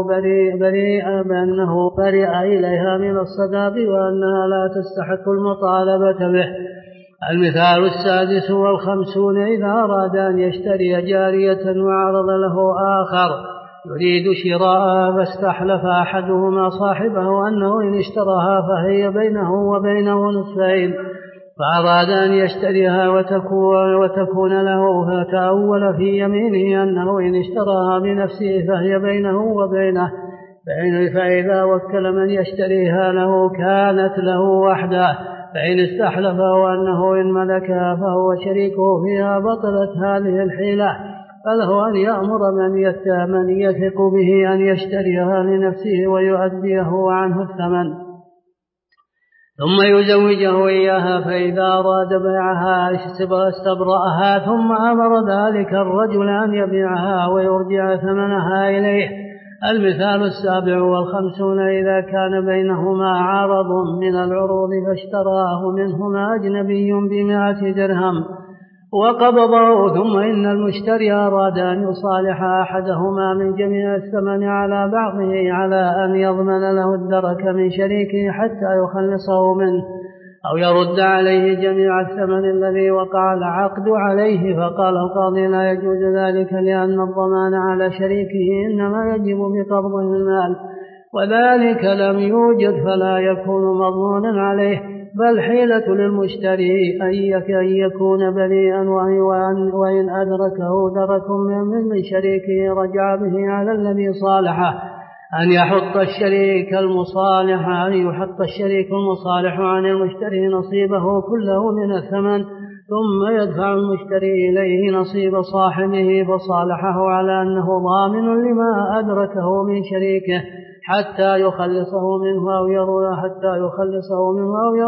بأنه برئ إليها من الصداق وأنها لا تستحق المطالبة به. المثال 56 إذا أراد أن يشتري جارية وعرض له آخر يريد شراءها، فاستحلف أحدهما صاحبه أنه إن اشتراها فهي بينه وبينه نصفين، فأراد أن يشتريها وتكون له، فتأول في يمينه أنه إن اشتراها بنفسه فهي بينه وبينه، فإذا وكل من يشتريها له كانت له وحده، فإن استحلفه أنه إن ملكها فهو شريكه فيها بطلت هذه الحيلة، فله أن يأمر من يثق به أن يشتريها لنفسه ويؤديه عنه الثمن، ثم يزوجه إياها، فإذا أراد بيعها استبرأها، ثم أمر ذلك الرجل أن يبيعها ويرجع ثمنها إليه. المثال 57 إذا كان بينهما عرض من العروض فاشتراه منهما أجنبي ب100 درهم وقبضه، ثم إن المشتري أراد أن يصالح أحدهما من جميع الثمن على بعضه على أن يضمن له الدرك من شريكه حتى يخلصه منه أو يرد عليه جميع الثمن الذي وقع العقد عليه، فقال القاضي لا يجوز ذلك لأن الضمان على شريكه إنما يجب بقبضه المال، وذلك لم يوجد فلا يكون مضمونا عليه، بل حيلة للمشتري أن يكون بريئا، وإن أدركه درك من شريكه رجع به على الذي صالحه، أن يحط الشريك المصالح عن المشتري نصيبه كله من الثمن، ثم يدفع المشتري إليه نصيب صاحبه، فصالحه على أنه ضامن لما أدركه من شريكه حتى يخلصه منه أو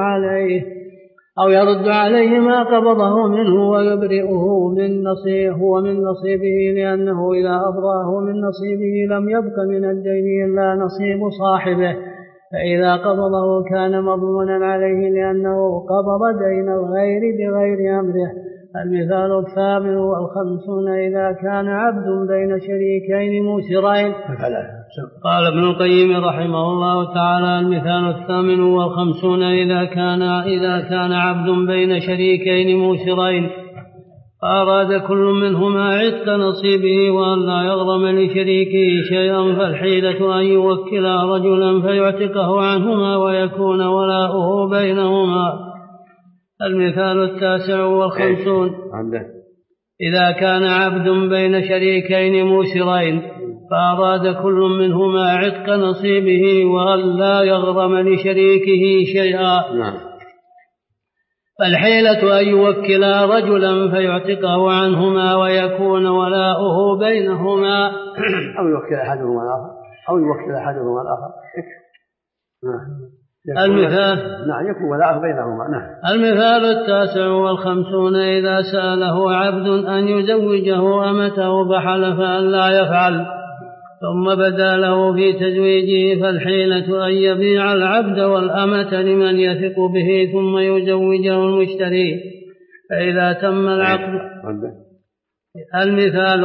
يرد عليه ما قبضه منه ويبرئه من نصيبه، لأنه إذا أبرأه من نصيبه لم يبق من الدين إلا نصيب صاحبه، فإذا قبضه كان مضمونا عليه لأنه قبض دين الغير بغير أمره. المثال 58 إذا كان عبد بين شريكين موسرين. قال ابن القيم رحمه الله تعالى: المثال 58 إذا كان عبد بين شريكين موسرين فأراد كل منهما عتق نصيبه وأن لا يغرم لشريكه شيئا، فالحيلة أن يوكل رجلا فيعتقه عنهما ويكون ولاؤه بينهما. المثال 59 إذا كان عبد بين شريكين موسرين فأراد كل منهما عتق نصيبه وأن لا يغرم لشريكه شيئا، فالحيلة أن يوكل رجلا فيعتقه عنهما ويكون ولاؤه بينهما، أو يوكل أحدهما الآخر يكون ولاؤه بينهما. المثال 59 إذا سأله عبد أن يزوجه أمته فحلف أن لا يفعل، ثم بدا له في تزويجه، فالحيلة أن يبيع العبد والأمة لمن يثق به ثم يزوجه المشتري فإذا تم العقد. المثال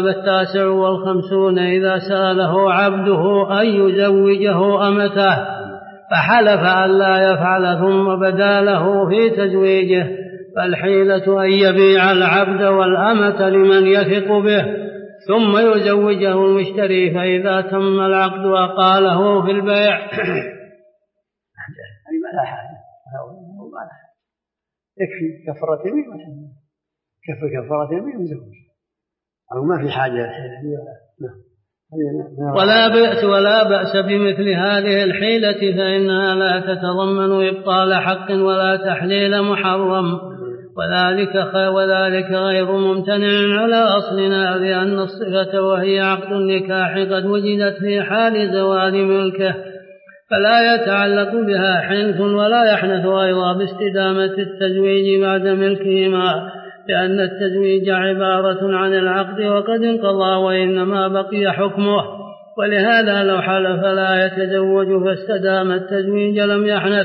59 إذا سأله عبده أن يزوجه أمته فحلف أن لا يفعل ثم بدا له في تزويجه، فالحيلة أن يبيع العبد والأمة لمن يثق به ثم يزوجه المشتري فإذا تم العقد أقاله في البيع. ما لا حاجة، يكفي كفارة يمين كفارة يمين وزوج، أو ما في حاجة ولا بأس بمثل هذه الحيلة، فإنها لا تتضمن إبطال حق ولا تحليل محرم، وذلك غير ممتنع على أصلنا، لأن الصفة وهي عقد النكاح قد وجدت في حال زوال ملكه، فلا يتعلق بها حنث ولا يحنث أيضا باستدامة التزويج بعد ملكهما، لأن التزويج عبارة عن العقد وقد انقضى وإنما بقي حكمه، ولهذا لو حلف لا يتزوج فاستدام التزويج لم يحنث،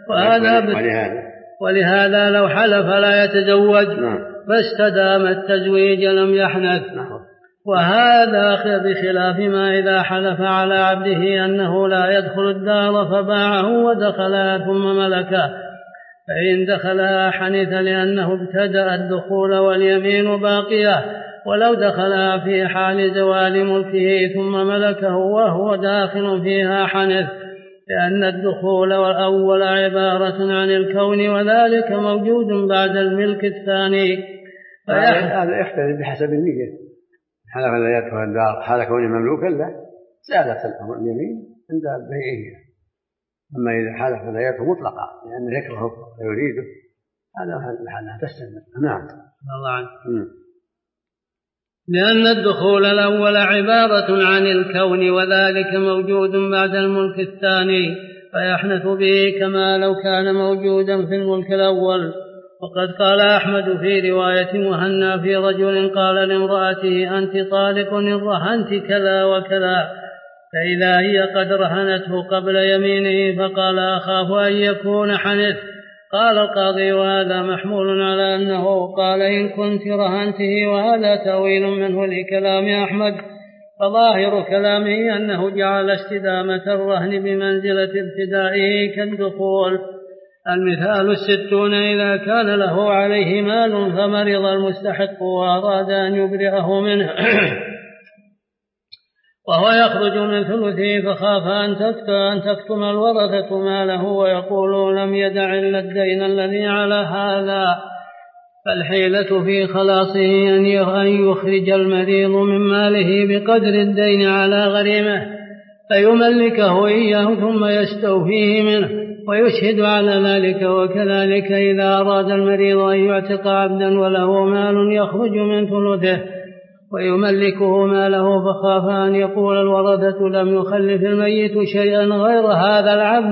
ولهذا لو حلف لا يتزوج فاستدام التزويج لم يحنث. وهذا بخلاف ما إذا حلف على عبده أنه لا يدخل الدار فباعه ودخلها ثم ملكه، فإن دخلها حنث لأنه ابتدأ الدخول واليمين باقية، ولو دخلها في حال زوال ملكه ثم ملكه وهو داخل فيها حنث، لأن الدخول الأول عبارة عن الكون وذلك موجود بعد الملك الثاني. هذا يختلف بحسب النية، حلف لا يدخل الدار حال كونه مملوكا له زادت اليمين عند بيعه، أما إذا حلف لا يدخل مطلقا لأنه يكرهه ويريده هذا محلها تستمر. نعم الله عنه. لأن الدخول الأول عبارة عن الكون وذلك موجود بعد الملك الثاني، فيحنث به كما لو كان موجودا في الملك الأول. وقد قال أحمد في رواية مهنا في رجل قال لامرأته أنت طالق إن رهنت كذا وكذا، فإذا هي قد رهنته قبل يمينه فقال أخاف أن يكون حنث. قال القاضي وهذا محمول على أنه قال إن كنت رهنته، وهذا تأويل منه لكلام أحمد، فظاهر كلامه أنه جعل استدامة الرهن بمنزلة ابتدائه كالدخول. المثال 60 إذا كان له عليه مال فمرض المستحق وأراد أن يبرئه منه وهو يخرج من ثلثه فخاف أن تكتم الورثة ماله ويقول لم يدع إلا الدين الذي على هذا، فالحيلة في خلاصه أن يخرج المريض من ماله بقدر الدين على غريمه فيملكه إياه ثم يستوفيه منه ويشهد على ذلك. وكذلك إذا أراد المريض أن يعتق عبدا وله مال يخرج من ثلثه ويملكه ماله فخاف أن يقول الورثة لم يخلف الميت شيئا غير هذا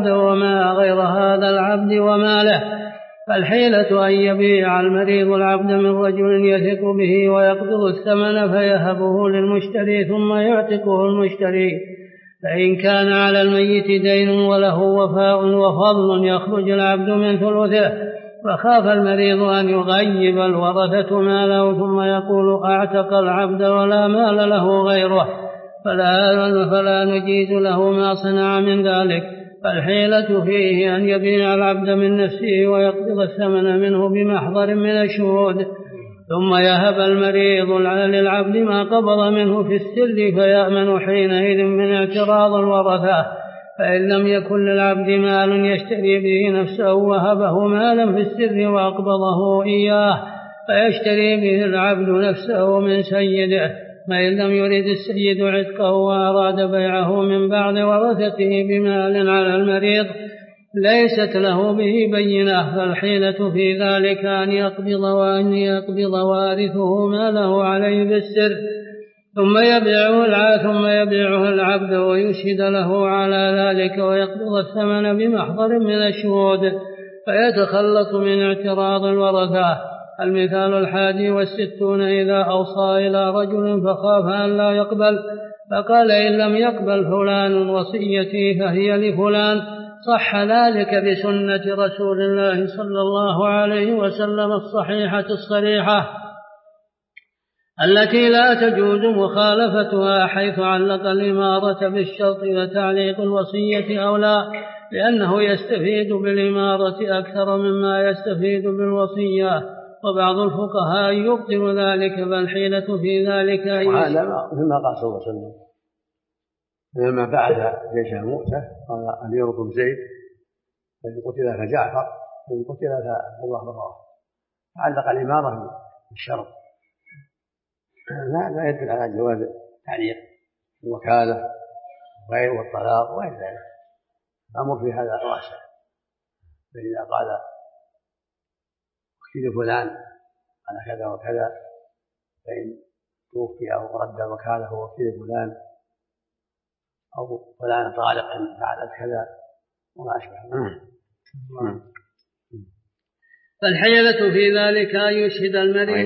العبد وماله، فالحيلة أن يبيع المريض العبد من رجل يثق به ويقبض الثمن فيهبه للمشتري ثم يعتقه المشتري، فإن كان على الميت دين وله وفاء وفضل يخرج العبد من ثلثه، فخاف المريض أن يغيب الورثة ماله ثم يقول أعتق العبد ولا مال له غيره فلا نجيز له ما صنع من ذلك، فالحيلة فيه أن يبيع العبد من نفسه ويقبض الثمن منه بمحضر من الشهود، ثم يهب المريض للعبد ما قبض منه في السر فيأمن حينئذ من اعتراض الورثة، فإن لم يكن للعبد مال يشتري به نفسه وهبه مالا في السر وأقبضه إياه فيشتري به العبد نفسه من سيده، فإن لم يرد السيد عتقه وأراد بيعه من بعد ورثته بمال على المريض ليست له به بينة، فالحيلة في ذلك أن يقبض وارثه ماله عليه بالسر ثم يبيعه العبد ويشهد له على ذلك ويقبض الثمن بمحضر من الشهود فيتخلص من اعتراض الورثة، المثال 61 إذا أوصى إلى رجل فخاف أن لا يقبل فقال إن لم يقبل فلان وصيتي فهي لفلان صح ذلك بسنة رسول الله صلى الله عليه وسلم الصحيحة الصريحة التي لا تجوز مخالفتها حيث علق الإمارة بالشرط وتعليق الوصية أولى لأنه يستفيد بالإمارة أكثر مما يستفيد بالوصية وبعض الفقهاء يبطل ذلك فالحيلة في ذلك وهذا مما قال صلى الله عليه وسلم لما بعث جيش مؤتة قال أميركم زيد فإن قتل فجعفر فإن قتل فالله براه علق الإمارة بالشرط لا يدل على جواز تعليق الوكالة غير والطلاق وغير ذلك الأمر في هذا واسع فإذا قال وكيل فلان على كذا وكذا فإن توفي أو رد وكاله وكيل فلان أو فلان طالق فعلت كذا وما أشبه. فالحيلة في ذلك أن يشهد المريض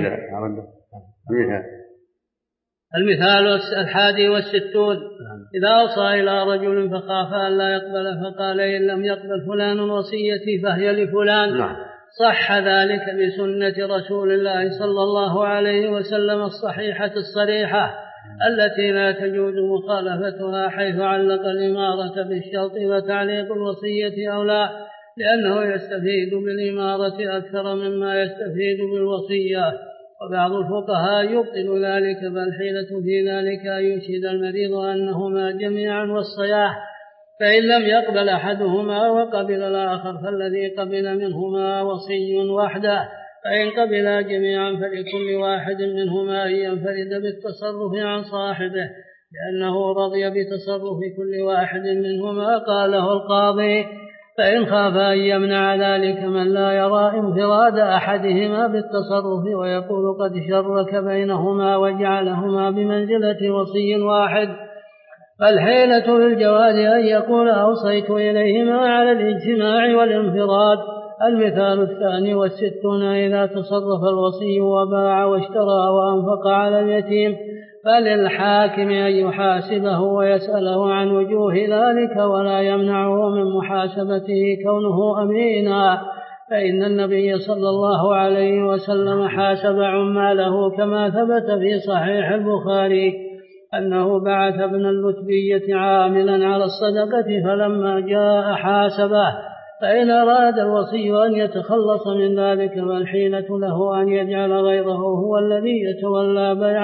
المثال 61 إذا أوصى إلى رجل فخاف أن لا يقبل فقال إن لم يقبل فلان وصيتي فهي لفلان صح ذلك بسنة رسول الله صلى الله عليه وسلم الصحيحة الصريحة التي لا تجوز مخالفتها حيث علق الإمارة بالشرط وتعليق الوصية أولى لأنه يستفيد بالإمارة أكثر مما يستفيد بالوصية وبعض الفقهاء يبطل ذلك فالحيلة في ذلك أن يشهد المريض أنهما جميعا والصياح فإن لم يقبل أحدهما وقبل الآخر فالذي قبل منهما وصي وحده فإن قبلا جميعا فلكل واحد منهما أن ينفرد بالتصرف عن صاحبه لأنه رضي بتصرف كل واحد منهما قاله القاضي فإن خاف أن يمنع ذلك من لا يرى انفراد أحدهما بالتصرف ويقول قد شرك بينهما وجعلهما بمنزلة وصي واحد فالحيلة للجواز أن يقول أوصيت إليهما على الاجتماع والانفراد. المثال 62 إذا تصرف الوصي وباع واشترى وأنفق على اليتيم فللحاكم أن يحاسبه ويسأله عن وجوه ذلك ولا يمنعه من محاسبته كونه أمينا فإن النبي صلى الله عليه وسلم حاسب عماله كما ثبت في صحيح البخاري أنه بعث ابن اللتبية عاملا على الصدقة فلما جاء حاسبه فإن أراد الوصي أن يتخلص من ذلك فالحيلة له أن يجعل غيره هو الذي يتولى بيع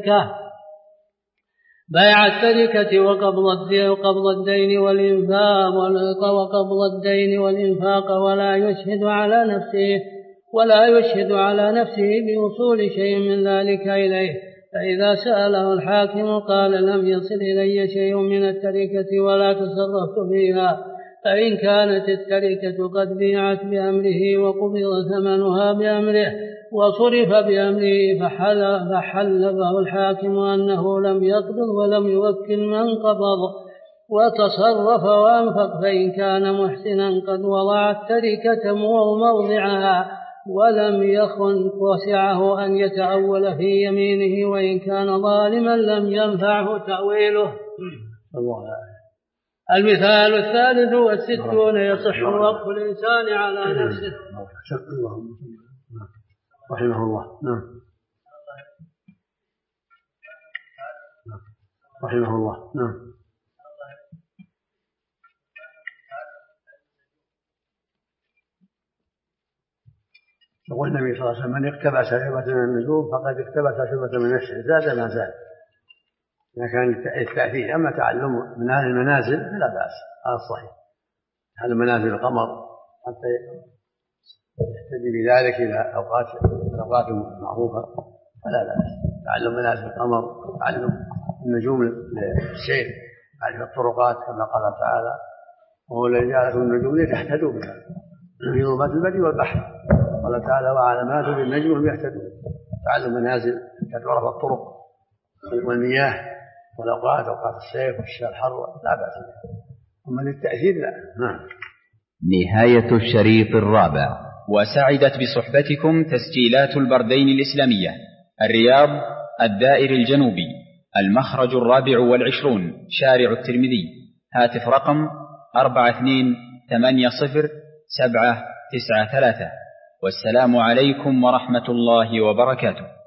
التركة وقبض الدين والإنفاق ولا يشهد على نفسه بوصول شيء من ذلك إليه فإذا سأله الحاكم قال لم يصل إلي شيء من التركة ولا تصرفت فيها فإن كانت التركة قد بيعت بأمره وقبض ثمنها بأمره وصرف بأمره فحلفه الحاكم أنه لم يقبض ولم يوكل من قبض وتصرف وأنفق فإن كان محسنا قد وضع التركة موضعها ولم يخن وسعه أن يتأول في يمينه وإن كان ظالما لم ينفعه تأويله. المثال 63 يصح وقف الإنسان على نفسه. رحمه الله. رحمه الله. يقول النبي صلى الله عليه وسلم من اقتبس شعبة من النجوم فقد اقتبس شعبة من السحر زاد ما زاد إذا كان التأثير. أما تعلم من هذه المنازل فلا بأس هذا الصحيح هذا منازل القمر حتى يهتدي بذلك إلى أوقات معروفة فلا بأس تعلم منازل القمر تعلم النجوم للسير معرفة الطرقات كما قال تعالى وهو الذي جعل لكم النجوم لتهتدوا بها في ظلمات البر والبحر قال تعالى وعلامات بالنجم هم يهتدون تعلم منازل تعرف الطرق والمياه والأوقات أوقات الصيف والشتاء الحر لا بأس بها أما للتأثير لا. نهاية الشريط الرابع. وسعدت بصحبتكم تسجيلات البردين الإسلامية، الرياض، الدائر الجنوبي، المخرج 24، شارع الترمذي، هاتف رقم 42807993. والسلام عليكم ورحمة الله وبركاته.